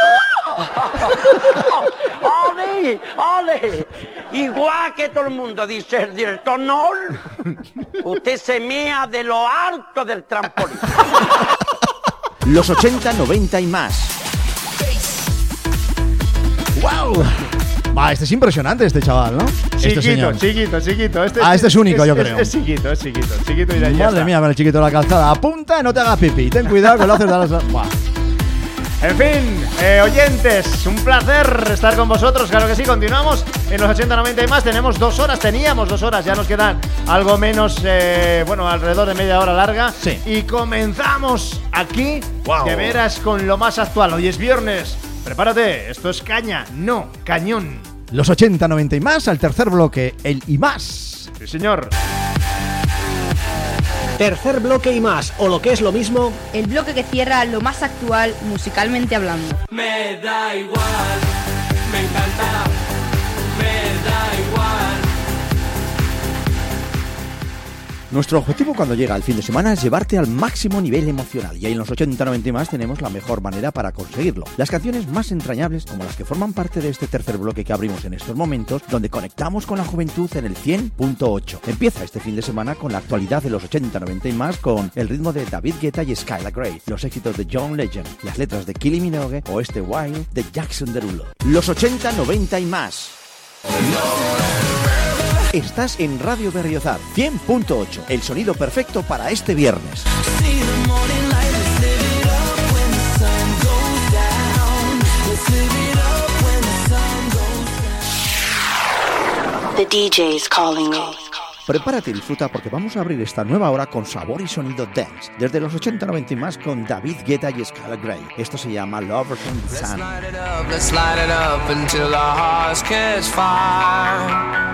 ¡Ole! Igual que todo el mundo, dice el director, no. Usted se mea de lo alto del trampolín.
Los 80, 90 y más.
¡Wow! Va, este es impresionante, este chaval, ¿no? Este señor.
Chiquito.
Este es único, yo creo.
Es chiquito. Y ya
Madre mía, con el chiquito de la calzada. Apunta y no te hagas pipí. Ten cuidado con lo haces de las... Buah.
En fin, oyentes, un placer estar con vosotros. Claro que sí, continuamos en los 80-90 y más. Teníamos 2 horas, ya nos quedan algo menos, alrededor de media hora larga.
Sí.
Y comenzamos aquí, de veras, con lo más actual. Hoy es viernes, prepárate, esto es caña, no, cañón.
Los 80-90 y más, al tercer bloque, el y más.
Sí, señor.
Tercer bloque y más, o lo que es lo mismo,
el bloque que cierra lo más actual musicalmente hablando.
Me da igual, me encanta, me da igual.
Nuestro objetivo cuando llega el fin de semana es llevarte al máximo nivel emocional, y ahí en los 80-90 y más tenemos la mejor manera para conseguirlo. Las canciones más entrañables, como las que forman parte de este tercer bloque que abrimos en estos momentos, donde conectamos con la juventud en el 100.8. Empieza este fin de semana con la actualidad de los 80-90 y más, con el ritmo de David Guetta y Skylar Grey, los éxitos de John Legend, las letras de Kylie Minogue o este Wild de Jason Derulo. Los 80-90 y más. Estás en Radio Berriozar 100.8, el sonido perfecto para este viernes.
The DJ's calling me.
Prepárate y disfruta porque vamos a abrir esta nueva hora con sabor y sonido dance. Desde los 80-90 y más con David Guetta y Skylar Grey. Esto se llama Lovers in the Sun.
Let's light it up until our hearts catch fire.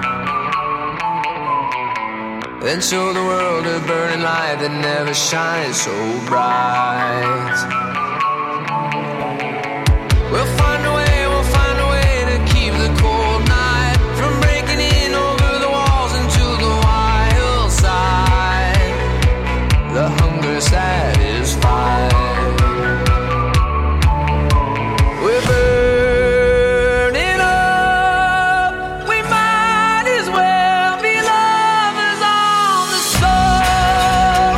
Then show the world a burning light that never shines so bright. We'll find a way to keep the cold night from breaking in over the walls into the wild side. The hunger satisfied. We're burning up. We might as well be lovers on the soul.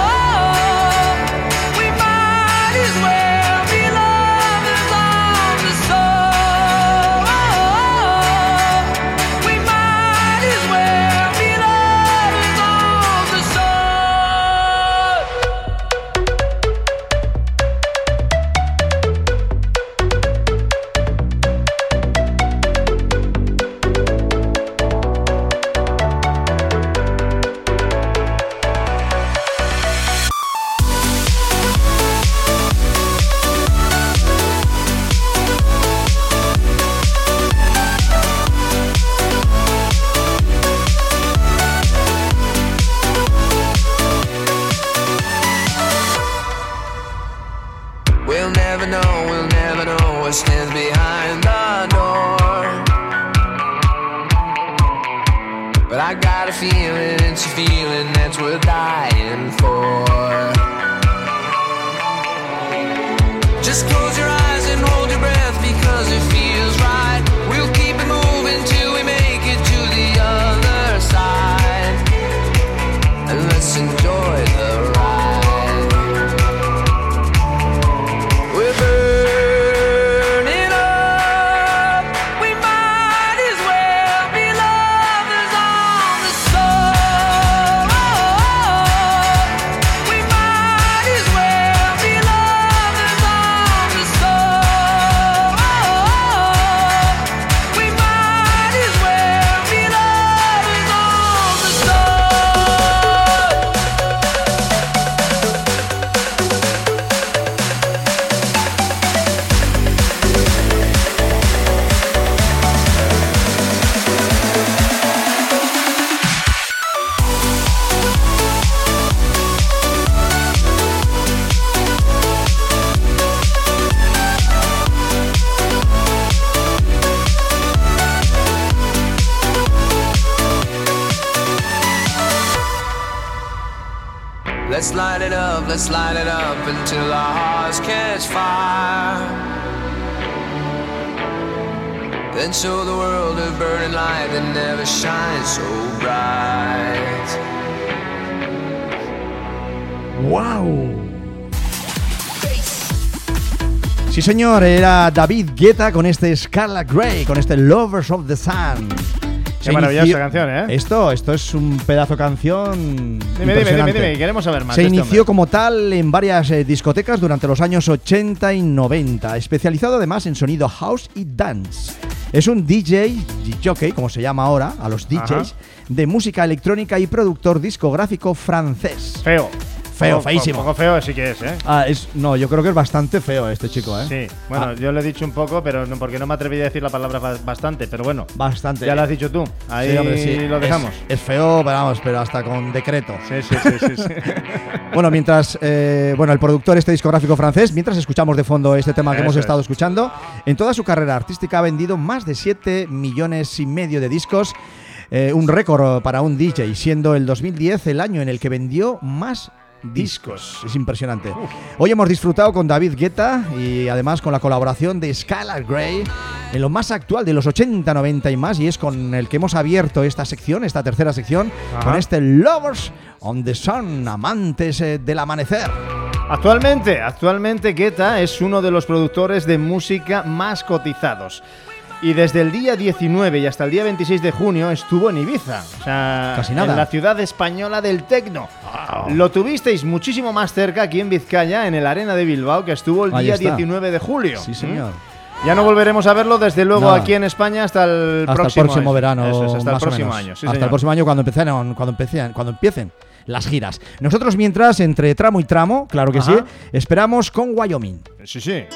We might as well be lovers on the soul. We might as well be lovers on the soul. We'll never know what stands behind the door. But I got a feeling, it's a feeling that's worth dying for. Just close your eyes and hold your breath because it feels right. We'll keep it moving till we make it to the other side. And let's enjoy the ride. We're burning up. We might as well be lovers on the soul. We might as well be lovers on the soul. We might as well be lovers on the soul. Let's light it up until our hearts catch fire. Then show the world a burning light that never shines so bright.
¡Wow! Sí, señor, era David Guetta con este Scarlet Grey, con este Lovers of the Sun.
Qué maravillosa canción, ¿eh?
Esto es un pedazo de canción.
Dime, queremos saber más.
Se inició como tal en varias discotecas durante los años 80 y 90, especializado además en sonido house y dance. Es un DJ, jockey, como se llama ahora, a los DJs, de música electrónica y productor discográfico francés. Feísimo.
Un poco feo sí que es, ¿eh?
No, yo creo que es bastante feo este chico, ¿eh?
Sí, bueno, yo le he dicho un poco, pero no, porque no me atreví a decir la palabra bastante, pero bueno.
Bastante.
Ya lo has dicho tú, ahí
sí, hombre, sí.
Lo dejamos.
Es feo, pero hasta con decreto.
Sí.
Bueno, mientras, el productor discográfico francés, mientras escuchamos de fondo este tema que hemos estado escuchando, en toda su carrera artística ha vendido más de 7,5 millones de discos, un récord para un DJ, siendo el 2010 el año en el que vendió más discos. Es impresionante. Hoy hemos disfrutado con David Guetta y además con la colaboración de Scarlet Grey en lo más actual de los 80, 90 y más, y es con el que hemos abierto esta tercera sección, con este Lovers on the Sun, amantes del amanecer.
Actualmente Guetta es uno de los productores de música más cotizados. Y desde el día 19 y hasta el día 26 de junio estuvo en Ibiza, o sea,
casi nada,
en la ciudad española del tecno. Lo tuvisteis muchísimo más cerca aquí en Vizcaya, en el Arena de Bilbao, que estuvo el día 19 de julio.
Sí, señor.
Ya no volveremos a verlo, desde luego, aquí en España hasta el próximo
año. Verano.
Eso es, hasta el próximo año. Sí,
hasta
señor.
El próximo año cuando empiecen las giras. Nosotros, mientras, entre tramo y tramo, claro que sí, esperamos con Wyoming.
Sí.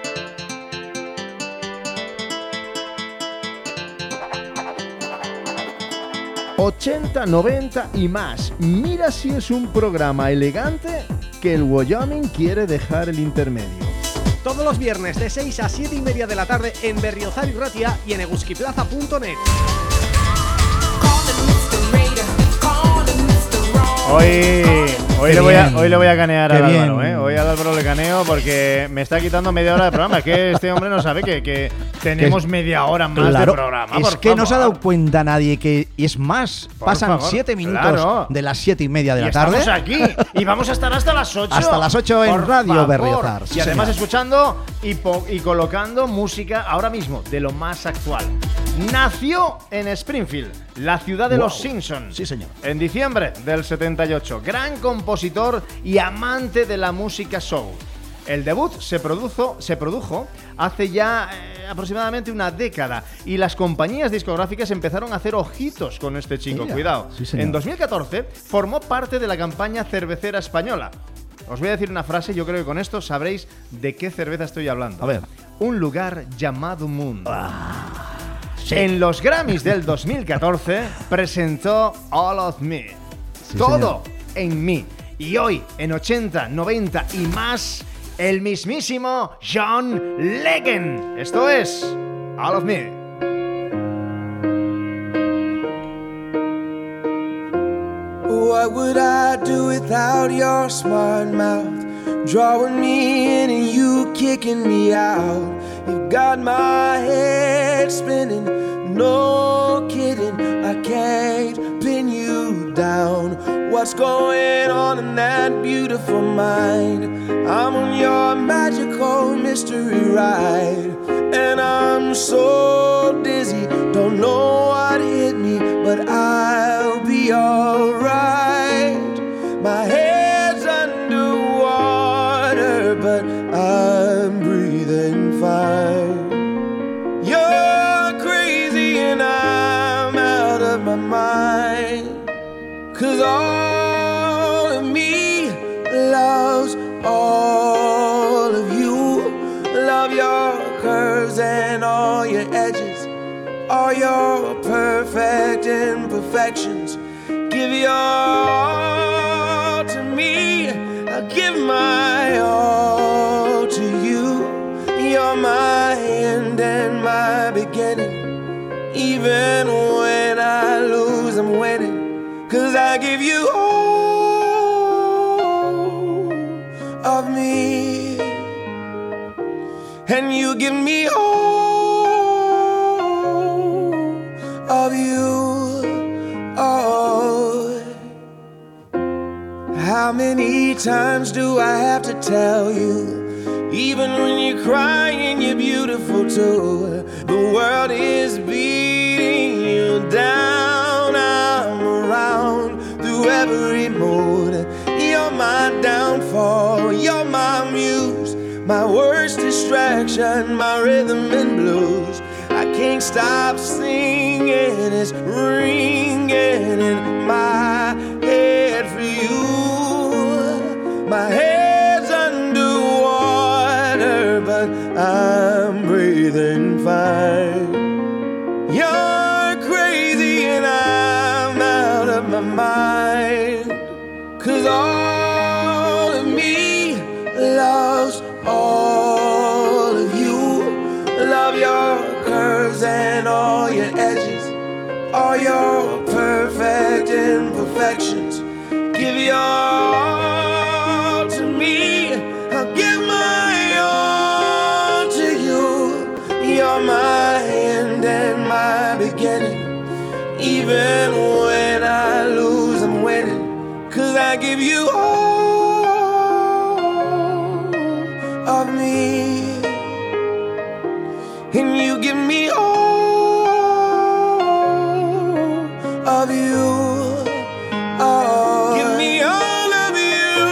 80, 90 y más. Mira si es un programa elegante que el Wyoming quiere dejar el intermedio.
Todos los viernes de 6 a 7 y media de la tarde en Berriozar y Ratia y en eguskiplaza.net.
Hoy le voy a canear al Álvaro, ¿eh? Hoy al Álvaro le caneo porque me está quitando media hora de programa. Es que este hombre no sabe que tenemos media hora más de programa.
Es que no se ha dado cuenta nadie que, y es más, pasan 7 minutos de las 7 y media de la tarde.
Estamos aquí y vamos a estar hasta las 8.
Hasta las 8 en Radio Berriozar.
Y además escuchando y colocando música ahora mismo de lo más actual. Nació en Springfield, la ciudad de los Simpsons.
Sí, señor.
En diciembre del 78. Gran compositor y amante de la música soul. El debut se produjo hace ya aproximadamente una década y las compañías discográficas empezaron a hacer ojitos con este chico. Cuidado.
Sí,
en 2014 formó parte de la campaña cervecera española. Os voy a decir una frase, yo creo que con esto sabréis de qué cerveza estoy hablando.
A ver.
Un lugar llamado mundo. Sí. En los Grammys del 2014 presentó All of Me. Sí, todo en mí. Y hoy, en 80, 90 y más, el mismísimo John Legend. Esto es All of Me.
What would I do without your smart mouth? Drawing me in and you kicking me out. You've got my head spinning, no kidding. I can't pin you down. What's going on in that beautiful mind? I'm on your magical mystery ride, and I'm so dizzy, don't know what hit me, but I'll be alright. My head's underwater, but I'm breathing fine. You're crazy and I'm out of my mind, 'cause all of me loves all of you. Love your curves and all your edges, all your perfect imperfections. Give your all to me, I'll give my all to you. You're my end and my beginning. Even when I lose, I'm winning, 'cause I give you all of me, and you give me all of you. Oh, how many times do I have to tell you? Even when you're crying, you're beautiful too. The world is beating you down. I'm around through every mood. You're my downfall, you're my muse, my worst distraction, my rhythm and blues. I can't stop singing, it's ringing in my head for you. My head's underwater, but I'm breathing fine. You're crazy and I'm out of my mind. 'Cause all of me loves all of you. Love your curves and all your edges, all your perfect imperfections. Give your all to me, I'll give my all to you. You're my end and my beginning. Even when I lose, I'm winning. 'Cause I give you all of me, and you give me all of you. Oh, give me all of you.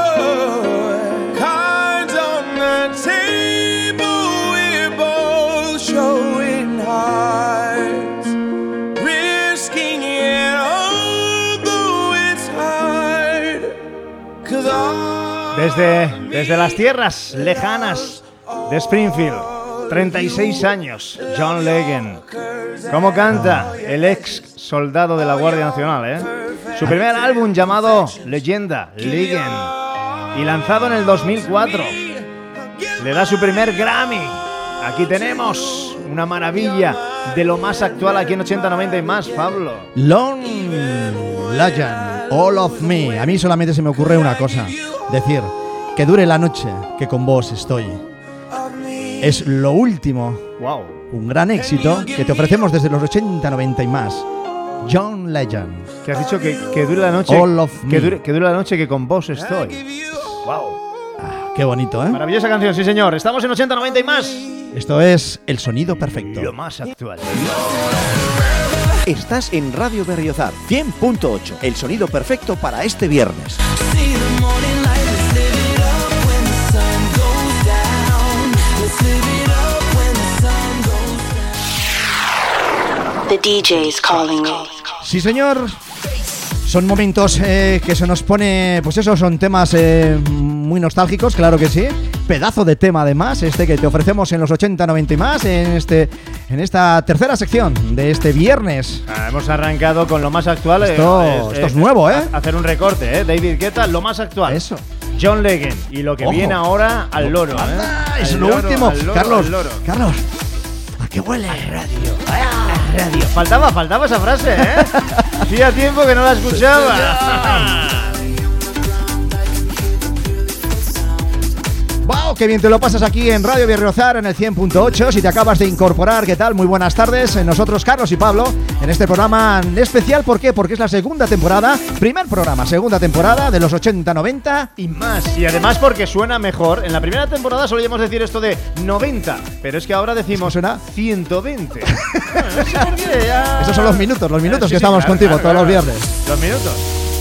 Cards on the table, we're both showing hearts, risking it although it's hard. 'Cause all
Desde las tierras lejanas de Springfield, 36 años, John Legend. ¿Cómo canta el ex soldado de la Guardia Nacional, eh? Su primer álbum llamado Leyenda, Legend, y lanzado en el 2004. Le da su primer Grammy. Aquí tenemos una maravilla de lo más actual aquí en 80-90 y más, Pablo.
Long Legend, All of Me. A mí solamente se me ocurre una cosa. Decir, que dure la noche, que con vos estoy. Es lo último,
wow,
un gran éxito que te ofrecemos desde los 80-90 y más. John Legend.
Que has dicho que dure la noche.
All of
que
Me.
dure la noche que con vos estoy. Wow.
Qué bonito, ¿eh?
Maravillosa canción, sí señor. Estamos en 80-90 y más.
Esto es El Sonido Perfecto.
Lo más actual.
Estás en Radio Berriozar 100.8, el sonido perfecto para este viernes.
The DJ's calling me.
Sí, señor. Son momentos que se nos pone... Pues eso, son temas muy nostálgicos, claro que sí. Pedazo de tema, además, este que te ofrecemos en los 80-90 y más, en esta tercera sección de este viernes.
Hemos arrancado con lo más actual.
Esto es nuevo, ¿eh?
Hacer un recorte, ¿eh? David Guetta, lo más actual.
Eso.
John Legend. Y lo que viene ahora al loro, ¿eh?
Es lo último. Carlos, Carlos. ¿A qué huele?
A radio. A radio. Faltaba esa frase, ¿eh? Hacía tiempo que no la escuchaba.
¡Wow! ¡Qué bien te lo pasas aquí en Radio Berriozar en el 100.8! Si te acabas de incorporar, ¿qué tal? Muy buenas tardes. Nosotros, Carlos y Pablo, en este programa especial. ¿Por qué? Porque es la segunda temporada, segunda temporada de los 80-90
y más. Y además porque suena mejor. En la primera temporada solíamos decir esto de 90, pero es que ahora decimos
suena
120. No sé por qué, ya...
Esos son los minutos
sí,
que estamos contigo todos los viernes.
Los minutos.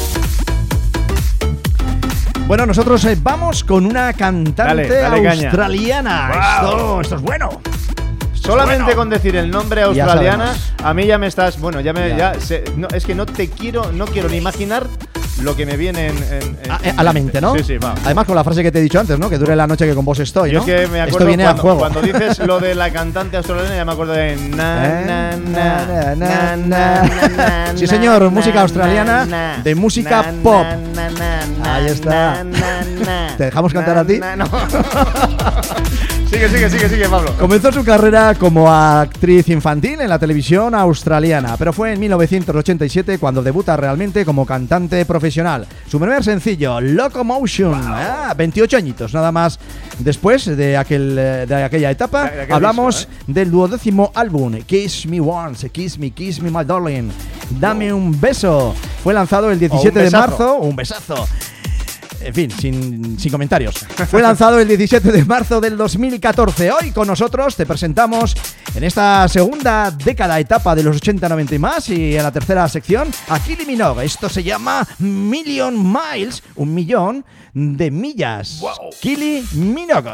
Bueno, nosotros vamos con una cantante
dale
australiana.
Wow.
Esto es bueno.
Solamente con decir el nombre australiana, a mí ya me estás... Bueno, es que no quiero ni imaginar lo que me viene
a la mente, ¿no?
Sí, va.
Además con la frase que te he dicho antes, ¿no? Que dure la noche que con vos estoy, ¿no?
Yo es que me acuerdo
esto viene a juego.
Cuando dices lo de la cantante australiana, ya me acuerdo de
Sí, señor, música australiana de música pop. Ahí está. ¿Te dejamos cantar a ti?
No. Sigue, Pablo.
Comenzó su carrera como actriz infantil en la televisión australiana, pero fue en 1987 cuando debuta realmente como cantante profesional. Su primer sencillo, Locomotion, 28 añitos nada más después de aquella etapa. Hablamos del 12º álbum, Kiss Me Once, Kiss Me My Darling, Dame un beso. Fue lanzado el 17 de marzo, un besazo. En fin, sin comentarios. Fue lanzado el 17 de marzo del 2014. Hoy con nosotros te presentamos en esta segunda década etapa de los 80, 90 y más, y en la tercera sección a Kylie Minogue. Esto se llama Million Miles, 1.000.000 de millas. Wow. Kylie Minogue.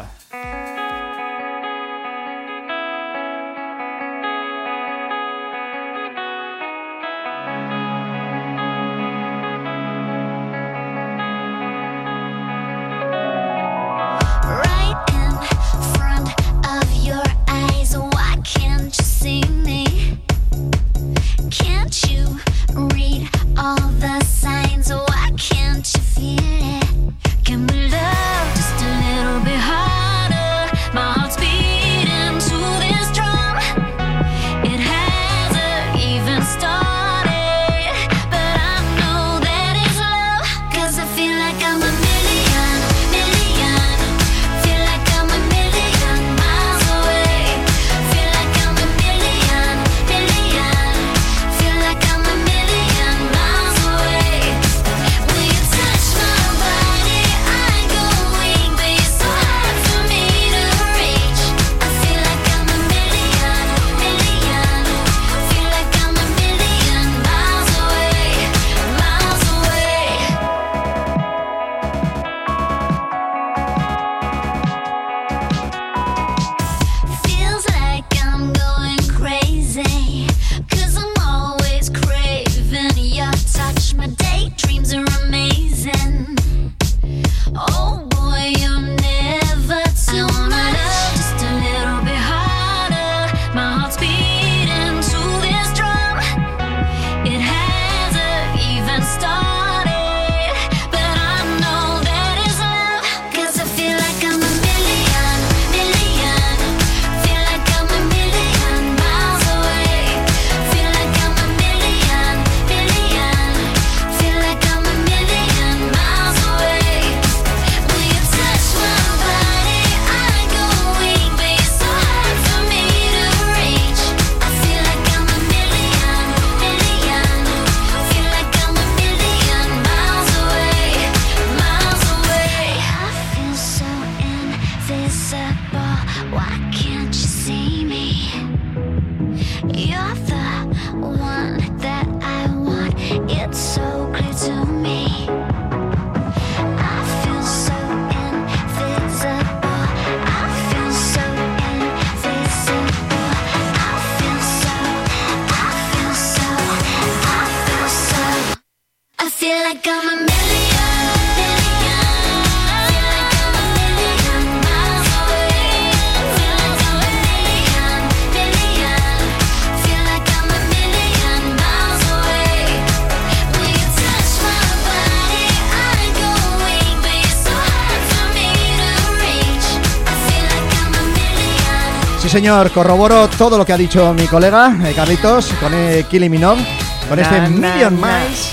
Sí, señor, corroboro todo lo que ha dicho mi colega Carlitos con Kylie Minogue, con este Million Miles.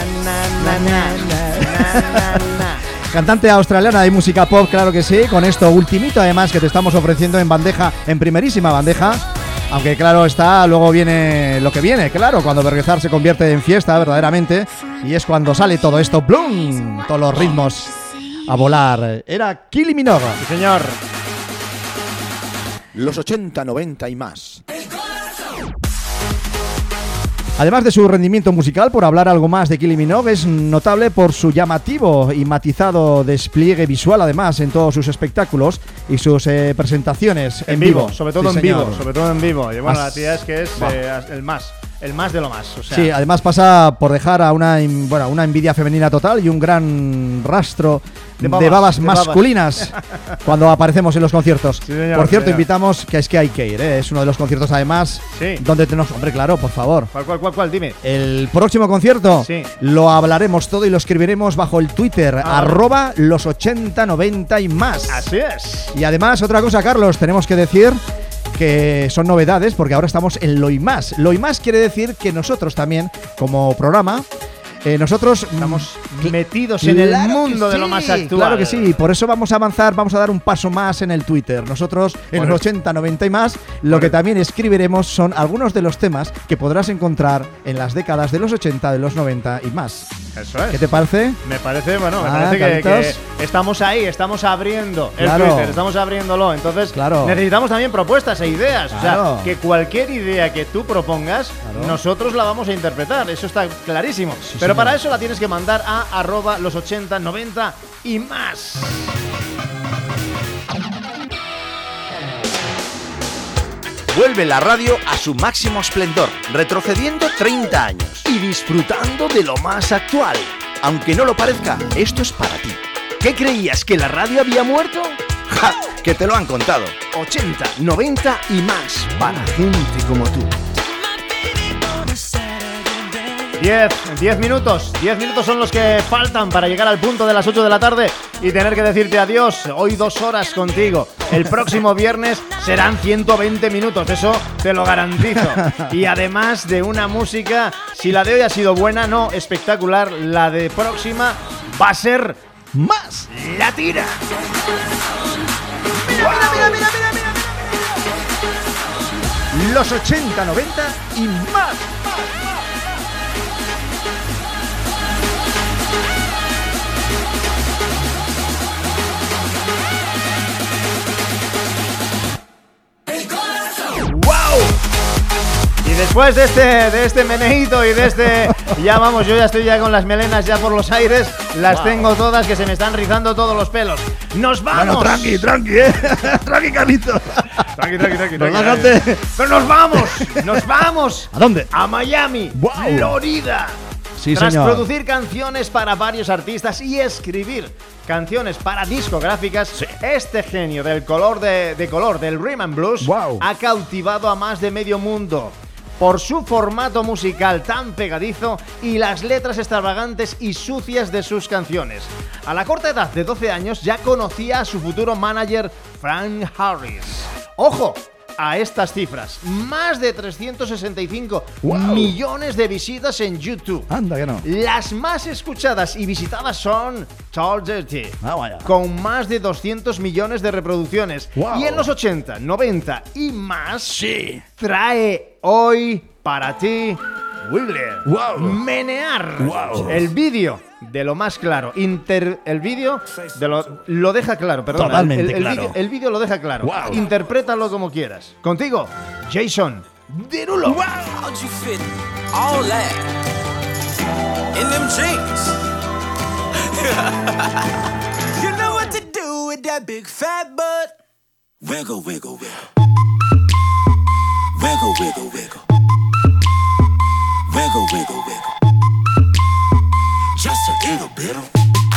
Cantante australiana de música pop, claro que sí, con esto ultimito además que te estamos ofreciendo en bandeja, en primerísima bandeja. Aunque claro está, luego viene lo que viene, claro, cuando Berriozar se convierte en fiesta verdaderamente, y es cuando sale todo esto, ¡blum! Todos los ritmos a volar. Era Kylie Minogue.
Sí, señor.
Los 80, 90 y más.
Además de su rendimiento musical, por hablar algo más de Kylie Minogue, es notable por su llamativo y matizado despliegue visual, además, en todos sus espectáculos y sus presentaciones en vivo.
Sobre todo
sí,
en vivo, sobre todo en vivo. Y bueno, la tía es que es el más de lo más. O sea.
Sí, además pasa por dejar a una envidia femenina total y un gran rastro de babas masculinas cuando aparecemos en los conciertos. Sí, señor, por cierto, invitamos, que es que hay que ir, ¿eh? Es uno de los conciertos además donde tenemos... Hombre, claro, por favor.
¿Cuál? Dime.
El próximo concierto lo hablaremos todo y lo escribiremos bajo el Twitter, @los 80, 90 y más.
Así es.
Y además, otra cosa, Carlos, tenemos que decir que son novedades porque ahora estamos en Lo y Más. Lo y Más quiere decir que nosotros también, como programa, Nosotros
estamos metidos en el mundo de lo más actual.
Claro que sí, por eso vamos a avanzar, vamos a dar un paso más en el Twitter. Nosotros en los 80, 90 y más, lo que también escribiremos son algunos de los temas que podrás encontrar en las décadas de los 80, de los 90 y más.
Eso es.
¿Qué te parece?
Me parece, bueno, me parece que estamos ahí, estamos abriendo el Twitter, estamos abriéndolo. Entonces necesitamos también propuestas e ideas. O sea, que cualquier idea que tú propongas, nosotros la vamos a interpretar. Eso está clarísimo.
Sí,
pero
señor.
para eso la tienes que mandar a @los80, 90 y más.
Vuelve la radio a su máximo esplendor, retrocediendo 30 años y disfrutando de lo más actual. Aunque no lo parezca, esto es para ti. ¿Qué creías, que la radio había muerto? ¡Ja! Que te lo han contado. 80, 90 y más, para gente como tú.
10 minutos son los que faltan para llegar al punto de las 8 de la tarde y tener que decirte adiós. Hoy 2 horas contigo. El próximo viernes serán 120 minutos, eso te lo garantizo. Y además de una música, si la de hoy ha sido buena, no espectacular, la de próxima va a ser más latina. Mira. Los 80, 90 y más. Y después de este meneíto y de este... Ya vamos, yo ya estoy ya con las melenas ya por los aires. Las tengo todas, que se me están rizando todos los pelos. ¡Nos vamos!
Bueno, tranqui, tranqui, Carlito.
Tranqui.
Relájate.
¡Pero nos vamos!
¿A dónde?
A Miami, Florida.
Sí,
Tras
señor.
producir canciones para varios artistas y escribir canciones para discográficas, este genio del color del rhythm and blues ha cautivado a más de medio mundo por su formato musical tan pegadizo y las letras extravagantes y sucias de sus canciones. A la corta edad de 12 años ya conocía a su futuro manager Frank Harris. ¡Ojo! A estas cifras, más de 365 millones de visitas en YouTube.
Anda que no.
Las más escuchadas y visitadas son Tall Dirty, con más de 200 millones de reproducciones. Y en los 80, 90 y más, trae hoy para ti Wiggler. Menear. El vídeo de lo más claro. El vídeo lo deja claro, perdón.
Totalmente claro.
El vídeo lo deja claro. Interprétalo como quieras. Contigo, Jason Derulo.
How'd you fit all that in them jeans? You know what to do with that big fat butt. Wiggle, wiggle, wiggle. Wiggle, wiggle, wiggle. Wiggle, wiggle, wiggle. Just a little bit of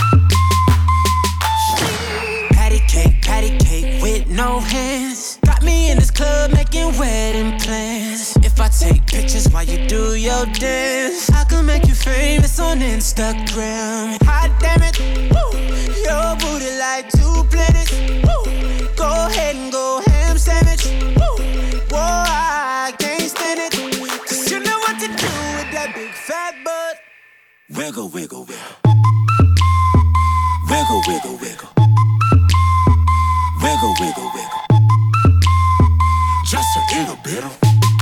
patty cake with no hands. Got me in this club making wedding plans. If I take pictures while you do your dance, I can make you famous on Instagram. Hot damn it, woo. Your booty like 2 planets. Woo. Go ahead and go ham sandwich. Woo. Whoa, I can't stand it. 'Cause you know what to do with that big fat butt. Wiggle, wiggle, wiggle. Wiggle, wiggle, wiggle. Wiggle, wiggle, wiggle. Just a little bit of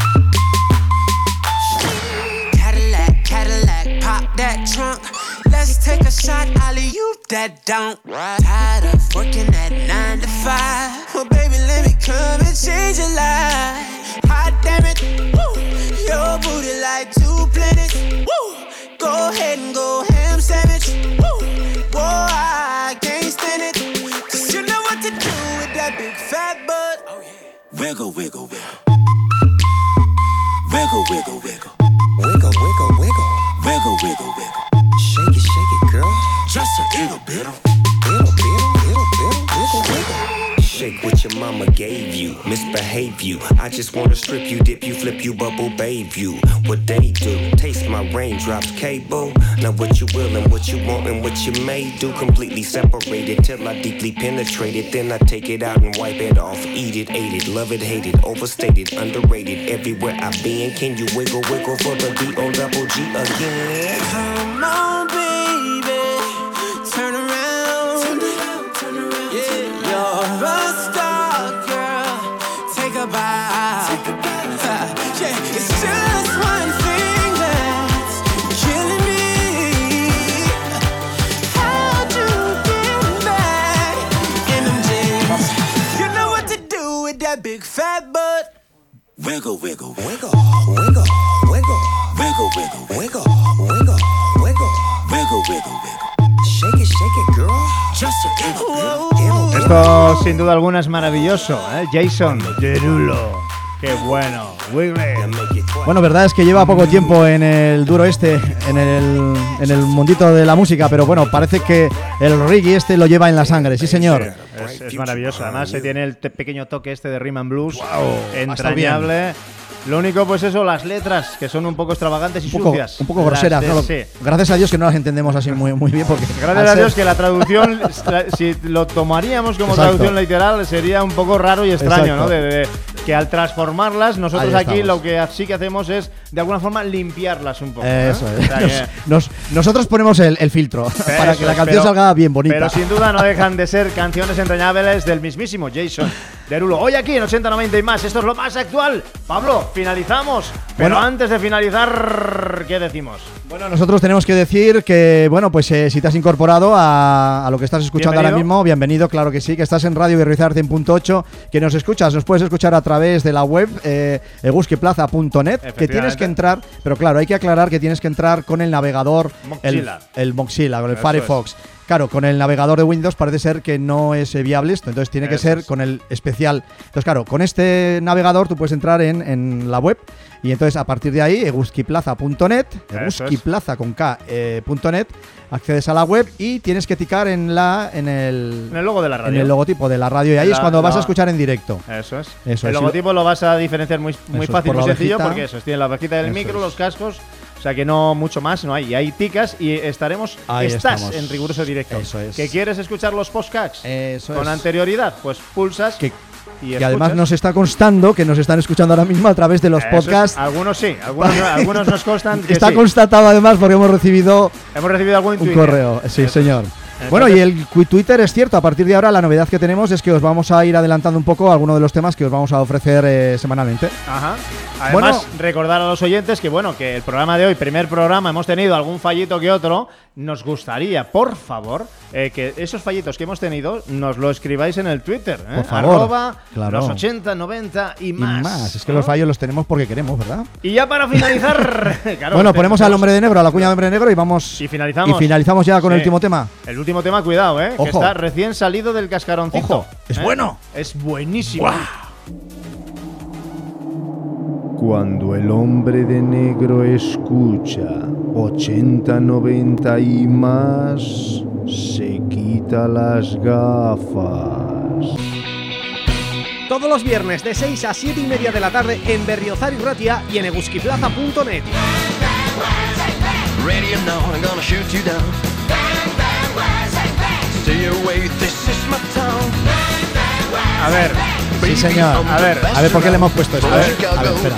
Cadillac, pop that trunk. Let's take a shot, alley-oop that don't. Tired of working at 9 to 5. Well, baby, let me come and change your life. Hot damn it, woo. Your booty like 2 planets. Woo. Go ahead and go ham sandwich. Woo. Whoa, I can't stand it. 'Cause you know what to do with that big fat butt. Oh, yeah. Wiggle, wiggle, wiggle. Wiggle, wiggle, wiggle. Wiggle, wiggle, wiggle. Wiggle, wiggle, wiggle. Shake it, girl. Just a little bit of. Little, wiggle, wiggle.
shake what your mama gave you. Misbehave you. I just wanna strip you, dip you, flip you, bubble babe you. What they do, taste my raindrops, cable. Now what you will and what you want and what you may do. Completely separated till I deeply penetrate it. Then I take it out and wipe it off. Eat it, ate it, love it, hate it. Overstated, underrated. Everywhere I've been, can you wiggle, wiggle for the D-O-double-G again?
Come on, baby, turn around. Yeah, you're a star, girl. Take a bow. Yeah, it's just one thing that's killing me. How'd you get back in them jeans? You know what to do with that big fat butt. Wiggle, wiggle, wiggle, wiggle, wiggle, wiggle, wiggle, wiggle, wiggle, wiggle, wiggle, wiggle, wiggle. Shake it, girl. Just a wiggle.
Esto sin duda alguna es maravilloso, ¿eh? Jason Derulo. Qué bueno. Wiggle.
Bueno, verdad es que lleva poco tiempo en el duro en el mundito de la música, pero bueno, parece que el reggae lo lleva en la sangre, sí señor.
Es maravilloso, además se tiene el pequeño toque de rhythm and blues, entrañable. Lo único, pues eso, las letras, que son un poco extravagantes y sucias.
Un poco groseras, ¿no?
Sí.
Gracias a Dios que no las entendemos así muy bien, porque...
Gracias a Dios que la traducción, si lo tomaríamos como traducción literal, sería un poco raro y extraño, ¿no? Que al transformarlas, nosotros aquí lo que sí que hacemos es, de alguna forma, limpiarlas un poco.
Eso es. O sea nosotros ponemos el filtro para que la canción salga bien bonita.
Pero sin duda no dejan de ser canciones entrañables del mismísimo Jason Derulo. Hoy aquí en 80-90 y más, esto es lo más actual. Pablo, finalizamos. Pero antes de finalizar, ¿qué decimos?
Bueno, nosotros tenemos que decir que, bueno, pues si te has incorporado a lo que estás escuchando ahora mismo, bienvenido, claro que sí, que estás en Radio Berriozar 100.8, que nos puedes escuchar a través de la web eguskiplaza.net, que tienes que entrar, pero claro, hay que aclarar que tienes que entrar con el navegador el Mozilla, con el Firefox. Claro, con el navegador de Windows parece ser que no es viable esto, entonces tiene que ser con el especial. Entonces, claro, con este navegador tú puedes entrar en la web y entonces a partir de ahí, eguskiplaza.net, eguskiplaza con K.net, accedes a la web y tienes que ticar en el
logo de la radio.
En el logotipo de la radio y ahí es cuando vas a escuchar en directo.
Eso es. El logotipo lo vas a diferenciar muy fácil, muy sencillo, porque eso, tiene la ovejita del micro, los cascos. O sea que no mucho más, no hay. Y hay ticas y estás en riguroso directo.
Eso es.
¿Que quieres escuchar los podcasts con anterioridad? Pues pulsas y
además nos está constando que nos están escuchando ahora mismo a través de los podcasts.
Algunos sí, algunos nos constan que
está constatado además porque hemos recibido
algún
un correo. Sí, señor. Bueno, y el Twitter es cierto, a partir de ahora la novedad que tenemos es que os vamos a ir adelantando un poco algunos de los temas que os vamos a ofrecer semanalmente.
Ajá. Además, recordar a los oyentes que que el programa de hoy, primer programa, hemos tenido algún fallito que otro. Nos gustaría, por favor, que esos fallitos que hemos tenido nos lo escribáis en el Twitter.
Por favor.
Los 80-90 y más.
Es que los fallos los tenemos porque queremos, ¿verdad?
Y ya para finalizar...
bueno, ponemos al hombre de negro, a la cuña de hombre de negro y vamos...
Y finalizamos.
Y finalizamos ya con el último tema.
El último tema, cuidado, que está recién salido del cascaroncito.
Ojo, es bueno.
Es buenísimo.
¡Buah! Cuando el hombre de negro escucha 80-90 y más, se quita las gafas.
Todos los viernes de 6 a 7 y media de la tarde en Berriozar y Ratia y en eguskiplaza.net.
Ready or no, I'm gonna shoot you down. Stay away, this is my town.
A ver,
sí señor. A ver por qué le hemos puesto esto. A ver, espera.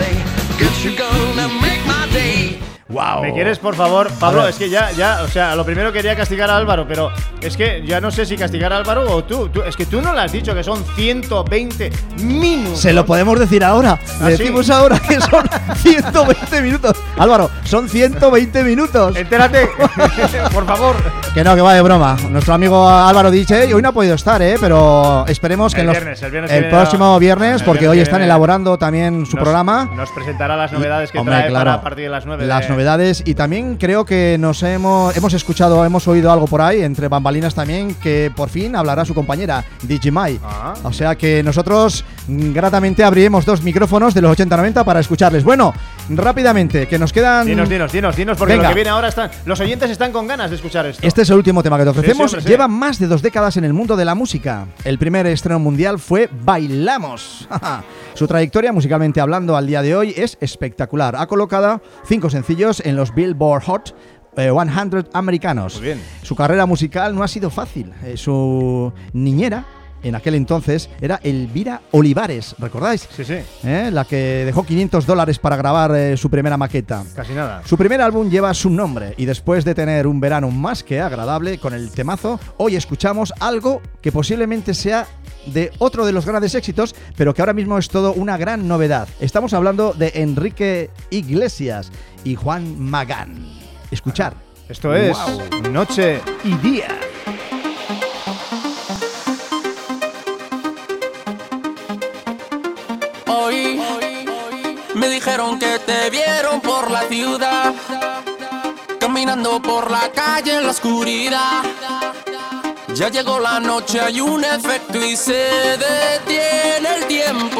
Wow. ¿Me quieres, por favor? Pablo, es que ya, o sea, lo primero quería castigar a Álvaro, pero es que ya no sé si castigar a Álvaro o tú. Es que tú no le has dicho que son 120 minutos.
Se lo podemos decir ahora. Le decimos ahora que son 120 minutos. Álvaro, son 120 minutos.
Entérate, por favor.
Que no, que va de broma. Nuestro amigo Álvaro dice, hoy no ha podido estar, pero esperemos que el próximo viernes, porque hoy están elaborando también su programa.
Nos presentará las novedades que trae para a partir de las 9 de
novedades, y también creo que hemos oído algo por ahí, entre bambalinas también, que por fin hablará su compañera, Digimai. O sea que nosotros gratamente abriremos 2 micrófonos de los 80-90 para escucharles. Bueno, rápidamente, que nos quedan...
Dinos, porque lo que viene ahora los oyentes están con ganas de escuchar esto.
Este es el último tema que te ofrecemos.
Sí,
Lleva más de 2 décadas en el mundo de la música. El primer estreno mundial fue Bailamos. Su trayectoria, musicalmente hablando, al día de hoy es espectacular. Ha colocado 5 sencillos en los Billboard Hot 100 americanos.
Muy bien.
Su carrera musical no ha sido fácil. Su niñera en aquel entonces era Elvira Olivares, ¿recordáis?
Sí.
La que dejó $500 para grabar su primera maqueta.
Casi nada.
Su primer álbum lleva su nombre, y después de tener un verano más que agradable con el temazo, hoy escuchamos algo que posiblemente sea de otro de los grandes éxitos, pero que ahora mismo es todo una gran novedad. Estamos hablando de Enrique Iglesias y Juan Magán. Escuchar.
Esto es Noche y Día.
Hoy me dijeron que te vieron por la ciudad, caminando por la calle en la oscuridad. Ya llegó la noche, hay un efecto y se detiene el tiempo.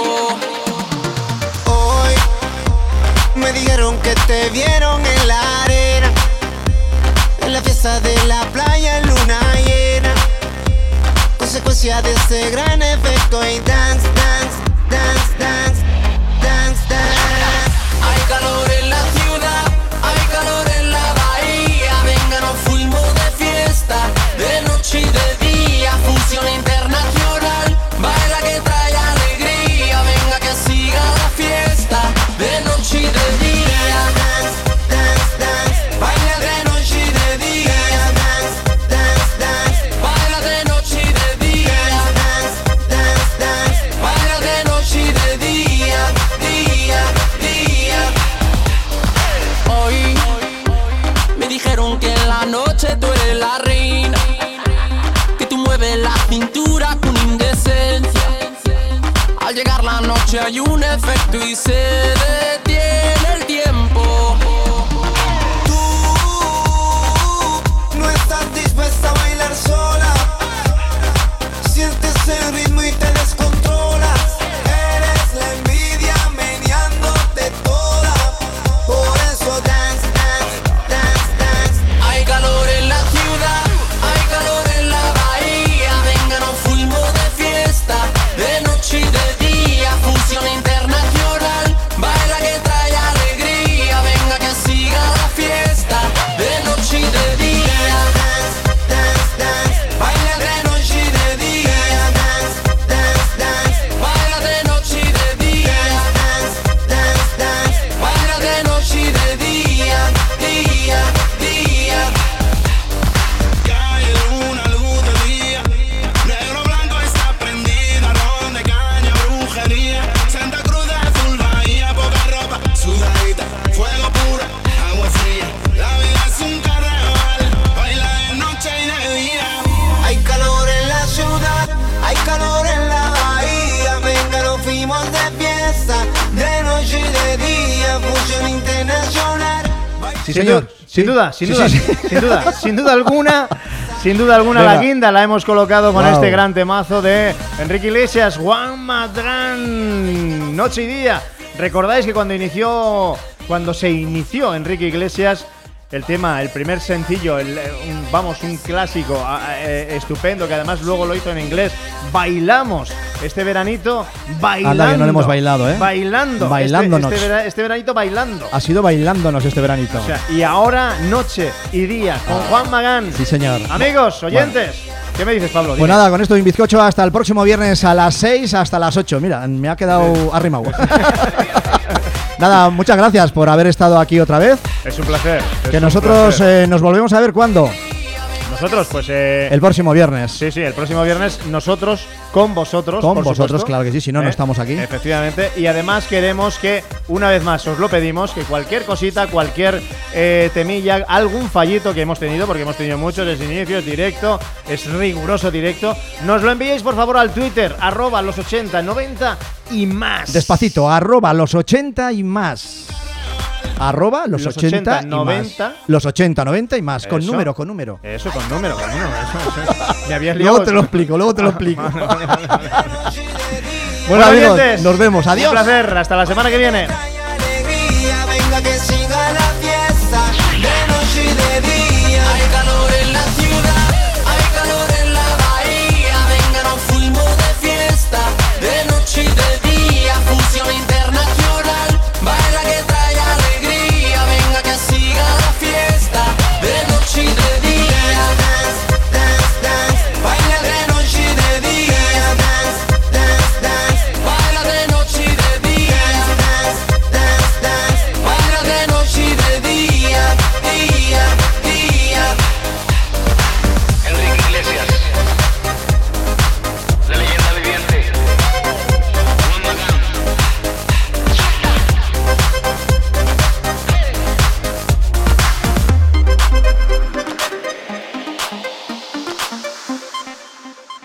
Hoy me dijeron que te vieron en la arena, en la fiesta de la playa en luna llena. Consecuencia de este gran efecto y dance, dance, dance, dance, dance, dance.
Hay calor en la ciudad, hay calor en la bahía. Venga, nos fuimos de fiesta, de noche y de día. Fusión internacional, baila que trae alegría. Venga que siga la fiesta, de noche y de día.
Dance, dance, dance,
baila de noche y de día.
Dance, dance, dance,
baila de noche y de día.
Dance, dance, dance,
baila de noche y de día, día, día. Hoy me dijeron que en la noche tú eres la reina, que tú mueves la cintura con indecencia. Al llegar la noche hay un efecto y se detiene el tiempo.
Tú no estás dispuesta a bailar sola, sientes el ritmo y te descontrolas. Eres la envidia meneándote toda, por eso dance, dance, dance, dance.
Hay calor en la ciudad, hay calor en la bahía. Venga, nos fuimos de fiesta, de noche y de día. Fusión internacional, baila que trae alegría. Venga que siga la fiesta, de noche y de día.
Dance, dance, dance,
Baila de noche y de día.
dance, dance, dance,
Baila de noche y de día.
dance, dance, dance.
Baila de noche y de día, día, día.
Cae luna, luz de día, negro blanco está prendida, ron de caña, brujería, Santa Cruz de azul, bahía, poca ropa, sudadita, fuego puro, agua fría, la vida es un carnaval, baila de noche y de día. Hay calor en la ciudad, hay calor en la bahía, venga, nos fuimos de fiesta, de noche y de día, fusión internacional.
Sí, señor.
Sin duda alguna,
Venga.
la guinda la hemos colocado con
Wow.
este gran temazo de Enrique Iglesias, Juan Magán, Noche y Día. ¿Recordáis que cuando se inició Enrique Iglesias, el tema, el primer sencillo, un clásico estupendo, que además luego lo hizo en inglés, Bailamos, este veranito, bailando.
Anda que no lo hemos bailado, ¿eh?
Bailando.
Bailándonos.
Este veranito bailando.
Ha sido bailándonos este veranito.
O sea, y ahora Noche y Día con Juan Magán.
Sí, señor.
Amigos, oyentes, ¿qué me dices, Pablo?
Pues
Dime.
nada, con esto de un bizcocho hasta el próximo viernes a las 6 hasta las 8. Mira, me ha quedado arrimado. Nada, muchas gracias por haber estado aquí otra vez.
Es un placer.
Que nosotros nos volvemos a ver ¿cuándo?
Nosotros, pues...
el próximo viernes.
Sí, el próximo viernes nosotros con vosotros.
Con
por
vosotros,
supuesto.
claro que sí, si no, no estamos aquí.
Efectivamente. Y además queremos que, una vez más, os lo pedimos, que cualquier cosita, cualquier temilla, algún fallito que hemos tenido, porque hemos tenido muchos desde inicio, es directo, es riguroso directo, nos lo enviéis por favor al Twitter, @los8090 y más.
Despacito, @los80 y más. Arroba los 80 y
90.
más. Los 80, 90 y más.
Eso.
Con número.
Eso, con número. Eso. Me habías
Luego
liado.
te lo explico. Bueno,
Bueno,
amigos,
oyentes,
nos vemos. Adiós.
Un placer. Hasta la semana que viene.